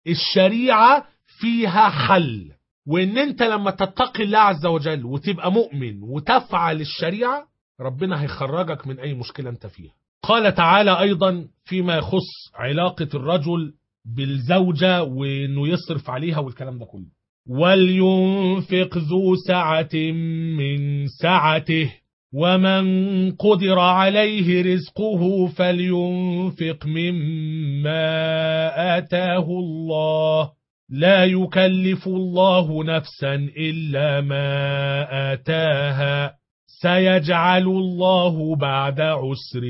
الشريعة فيها حل، وان انت لما تتقي الله عز وجل وتبقى مؤمن وتفعل الشريعة ربنا هيخرجك من اي مشكلة انت فيها. قال تعالى ايضا فيما يخص علاقة الرجل بالزوجة وانه يصرف عليها والكلام ده كله: ولينفق ذو سعة من سعته ومن قدر عليه رزقه فلينفق مما آتاه الله لا يكلف الله نفسا إلا ما آتاها سيجعل الله بعد عسر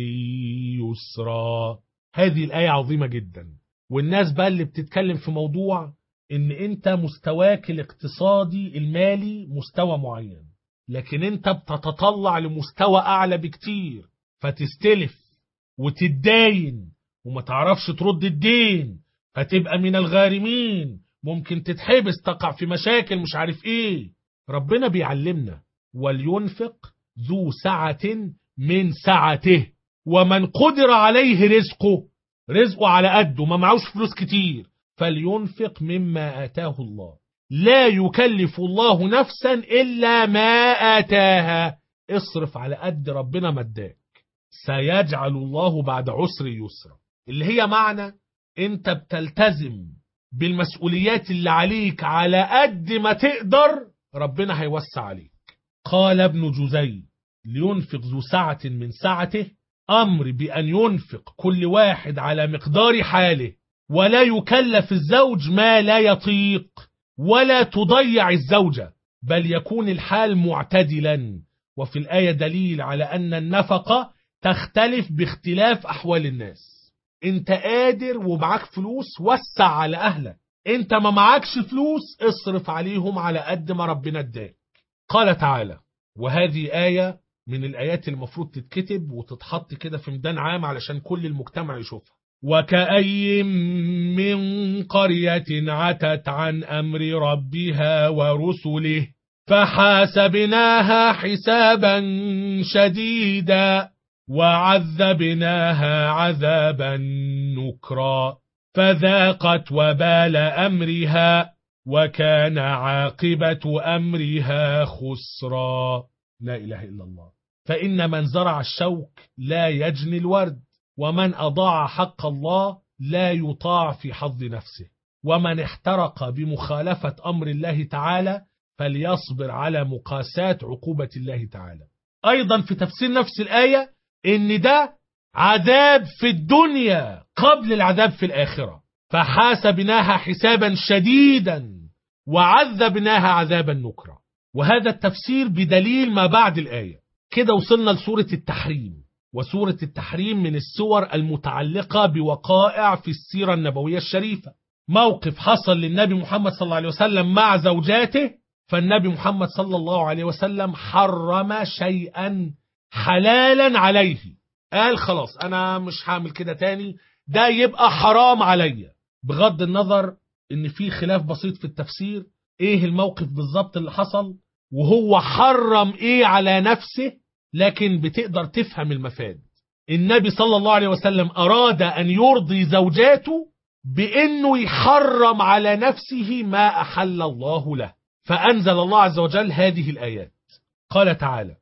يسرا. هذه الآية عظيمة جدا، والناس بقى اللي بتتكلم في موضوع ان انت مستواك الاقتصادي المالي مستوى معين، لكن انت بتتطلع لمستوى اعلى بكتير، فتستلف وتتداين وما تعرفش ترد الدين، فتبقى من الغارمين، ممكن تتحبس، تقع في مشاكل، مش عارف ايه. ربنا بيعلمنا: ولينفق ذو سعة من سعته ومن قدر عليه رزقه على قده، ما معوش فلوس كتير، فلينفق مما آتاه الله لا يكلف الله نفسا إلا ما آتاها. اصرف على قد ربنا ما اداك، سيجعل الله بعد عسر يسرا. اللي هي معنى انت بتلتزم بالمسؤوليات اللي عليك على قد ما تقدر، ربنا هيوسع عليك. قال ابن جزي: لينفق ذو سعة من سعته، أمر بأن ينفق كل واحد على مقدار حاله، ولا يكلف الزوج ما لا يطيق، ولا تضيع الزوجة، بل يكون الحال معتدلا. وفي الآية دليل على أن النفقة تختلف باختلاف أحوال الناس. انت قادر ومعاك فلوس، وسع على أهلك. انت ما معاكش فلوس، اصرف عليهم على قد ما ربنا اداك. قال تعالى، وهذه آية من الآيات المفروض تتكتب وتتحط كده في ميدان عام علشان كل المجتمع يشوفها: وكأي من قرية عتت عن أمر ربها ورسله فحاسبناها حسابا شديدا وعذبناها عذابا نكرا فذاقت وبال أمرها وكان عاقبة أمرها خسرا. لا إله إلا الله. فإن من زرع الشوك لا يجني الورد، ومن أضاع حق الله لا يطاع في حظ نفسه، ومن احترق بمخالفة أمر الله تعالى فليصبر على مقاساة عقوبة الله تعالى. أيضا في تفسير نفس الآية إن ده عذاب في الدنيا قبل العذاب في الآخرة، فحاسبناها حسابا شديدا وعذبناها عذابا نكرا. وهذا التفسير بدليل ما بعد الآية. كده وصلنا لسورة التحريم، وسورة التحريم من السور المتعلقة بوقائع في السيرة النبوية الشريفة. موقف حصل للنبي محمد صلى الله عليه وسلم مع زوجاته، فالنبي محمد صلى الله عليه وسلم حرم شيئا حلالا عليه، قال خلاص أنا مش هعمل كده تاني، ده يبقى حرام عليا. بغض النظر إن في خلاف بسيط في التفسير إيه الموقف بالظبط اللي حصل وهو حرم إيه على نفسه، لكن بتقدر تفهم المفاد. النبي صلى الله عليه وسلم أراد أن يرضي زوجاته بأنه يحرم على نفسه ما أحل الله له، فأنزل الله عز وجل هذه الآيات. قال تعالى: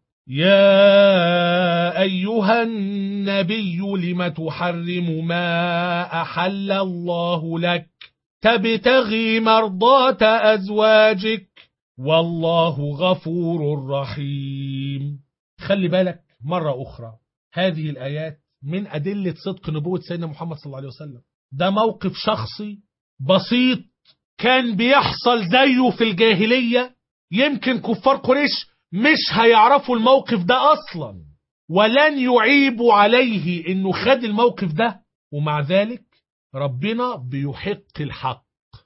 يا أيها النبي لم تحرم ما أحل الله لك تبتغي مرضات أزواجك والله غفور رحيم. خلي بالك مرة أخرى، هذه الآيات من أدلة صدق نبوة سيدنا محمد صلى الله عليه وسلم. ده موقف شخصي بسيط كان بيحصل زيه في الجاهلية، يمكن كفار قريش مش هيعرفوا الموقف ده أصلا ولن يعيبوا عليه إنه خد الموقف ده، ومع ذلك ربنا بيحق الحق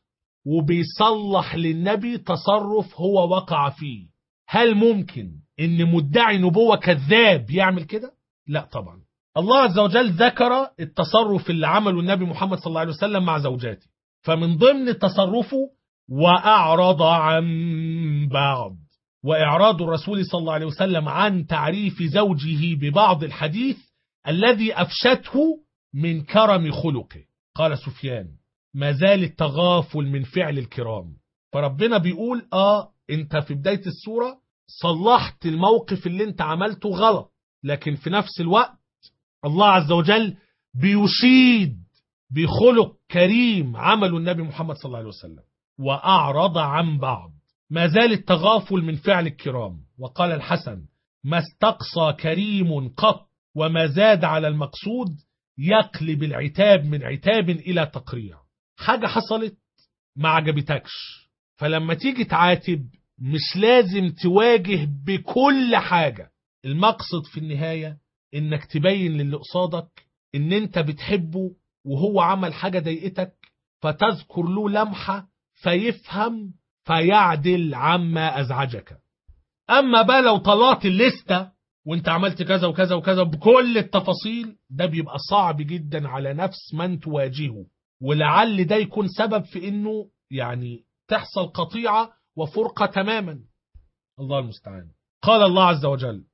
وبيصلح للنبي تصرف هو وقع فيه. هل ممكن إن مدعي نبوة كذاب يعمل كده؟ لا طبعا. الله عز وجل ذكر التصرف اللي عمله النبي محمد صلى الله عليه وسلم مع زوجاته، فمن ضمن تصرفه وأعرض عن بعض، وإعراض الرسول صلى الله عليه وسلم عن تعريف زوجه ببعض الحديث الذي أفشته من كرم خلقه. قال سفيان: ما زال التغافل من فعل الكرام. فربنا بيقول انت في بداية السورة صلحت الموقف اللي انت عملته غلط، لكن في نفس الوقت الله عز وجل بيشيد بخلق كريم عمله النبي محمد صلى الله عليه وسلم. وأعرض عن بعض، ما زال التغافل من فعل الكرام. وقال الحسن: ما استقصى كريم قط وما زاد على المقصود يقلب العتاب من عتاب إلى تقريع. حاجة حصلت ما عجبتكش، فلما تيجي تعاتب مش لازم تواجه بكل حاجة. المقصد في النهاية انك تبين للي قصادك ان انت بتحبه وهو عمل حاجة ضايقتك، فتذكر له لمحة فيفهم فيعدل عما أزعجك. أما بقى لو طلعت الليستة وانت عملت كذا وكذا وكذا بكل التفاصيل، ده بيبقى صعب جدا على نفس من تواجهه، ولعل ده يكون سبب في انه يعني تحصل قطيعة وفرقة تماما. الله المستعان. قال الله عز وجل: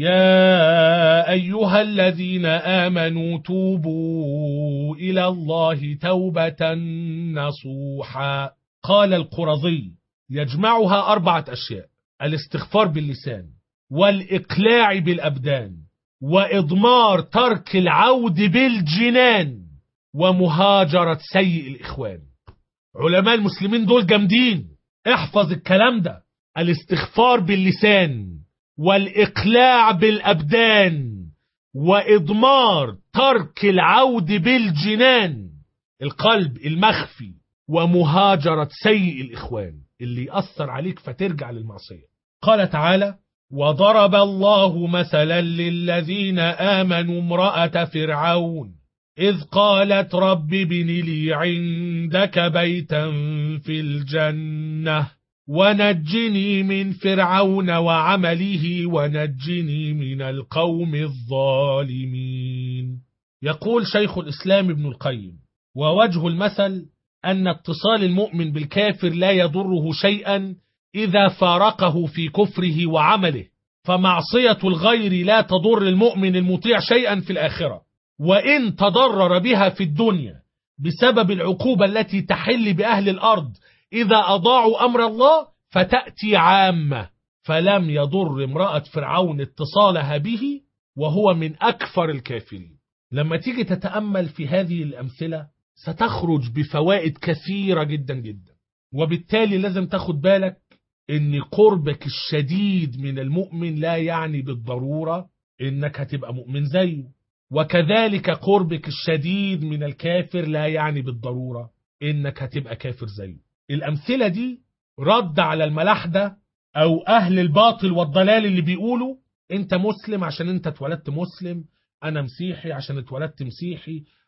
يا أيها الذين آمنوا توبوا إلى الله توبة نصوحا. قال القرظي: يجمعها 4 أشياء: الاستغفار باللسان، والإقلاع بالأبدان، وإضمار ترك العود بالجنان، ومهاجرة سيء الإخوان. علماء المسلمين دول جامدين، احفظ الكلام ده. الاستغفار باللسان، والإقلاع بالأبدان، وإضمار ترك العود بالجنان، القلب المخفي، ومهاجرة سيء الإخوان اللي يأثر عليك فترجع للمعصية. قال تعالى: وضرب الله مثلا للذين آمنوا امرأة فرعون إذ قالت رب ابن لي عندك بيتا في الجنة ونجني من فرعون وعمله ونجني من القوم الظالمين. يقول شيخ الإسلام ابن القيم: ووجه المثل أن اتصال المؤمن بالكافر لا يضره شيئا إذا فارقه في كفره وعمله، فمعصية الغير لا تضر المؤمن المطيع شيئا في الآخرة، وإن تضرر بها في الدنيا بسبب العقوبة التي تحل بأهل الأرض إذا أضاعوا أمر الله فتأتي عامة، فلم يضر امرأة فرعون اتصالها به وهو من أكفر الكافرين. لما تيجي تتأمل في هذه الأمثلة ستخرج بفوائد كثيرة جدا جدا، وبالتالي لازم تاخد بالك ان قربك الشديد من المؤمن لا يعني بالضرورة انك هتبقى مؤمن زيه، وكذلك قربك الشديد من الكافر لا يعني بالضرورة انك هتبقى كافر زيه. الامثلة دي رد على الملاحدة او اهل الباطل والضلال اللي بيقولوا انت مسلم عشان انت اتولدت مسلم، انا مسيحي عشان اتولدت مسيحي،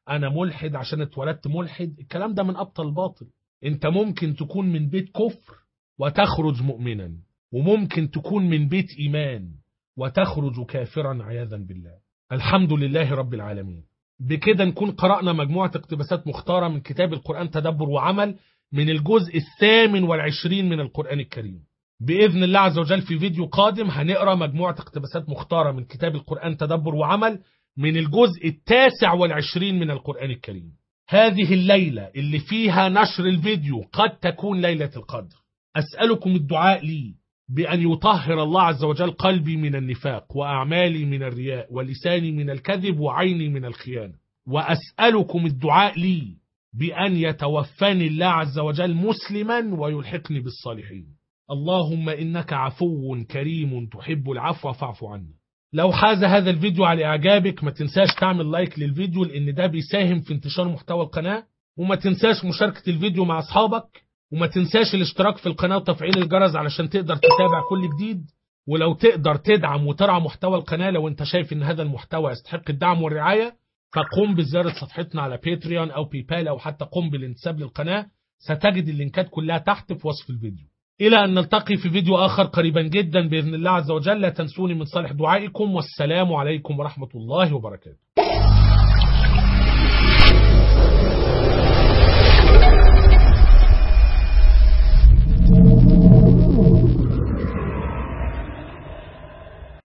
أنا ملحد عشان اتولدت ملحد. الكلام ده من أبطل الباطل. أنت ممكن تكون من بيت كفر وتخرج مؤمنا، وممكن تكون من بيت إيمان وتخرج كافرا عياذا بالله. الحمد لله رب العالمين. بكده نكون قرأنا مجموعة اقتباسات مختارة من كتاب القرآن تدبر وعمل من الجزء 28 من القرآن الكريم. بإذن الله عز وجل في فيديو قادم هنقرأ مجموعة اقتباسات مختارة من كتاب القرآن تدبر وعمل من الجزء 29 من القرآن الكريم. هذه الليلة اللي فيها نشر الفيديو قد تكون ليلة القدر. أسألكم الدعاء لي بأن يطهر الله عز وجل قلبي من النفاق، وأعمالي من الرياء، ولساني من الكذب، وعيني من الخيانة. وأسألكم الدعاء لي بأن يتوفاني الله عز وجل مسلما ويلحقني بالصالحين. اللهم إنك عفو كريم تحب العفو فاعف عنا. لو حاز هذا الفيديو على إعجابك ما تنساش تعمل لايك للفيديو، لأن ده بيساهم في انتشار محتوى القناة. وما تنساش مشاركة الفيديو مع أصحابك، وما تنساش الاشتراك في القناة وتفعيل الجرس علشان تقدر تتابع كل جديد. ولو تقدر تدعم وترعى محتوى القناة، لو انت شايف ان هذا المحتوى يستحق الدعم والرعاية، فقم بزيارة صفحتنا على باتريون أو بيبال، أو حتى قم بالانتساب للقناة. ستجد اللينكات كلها تحت في وصف الفيديو. إلى أن نلتقي في فيديو آخر قريبا جدا بإذن الله عز وجل. لا تنسوني من صالح دعائكم، والسلام عليكم ورحمة الله وبركاته.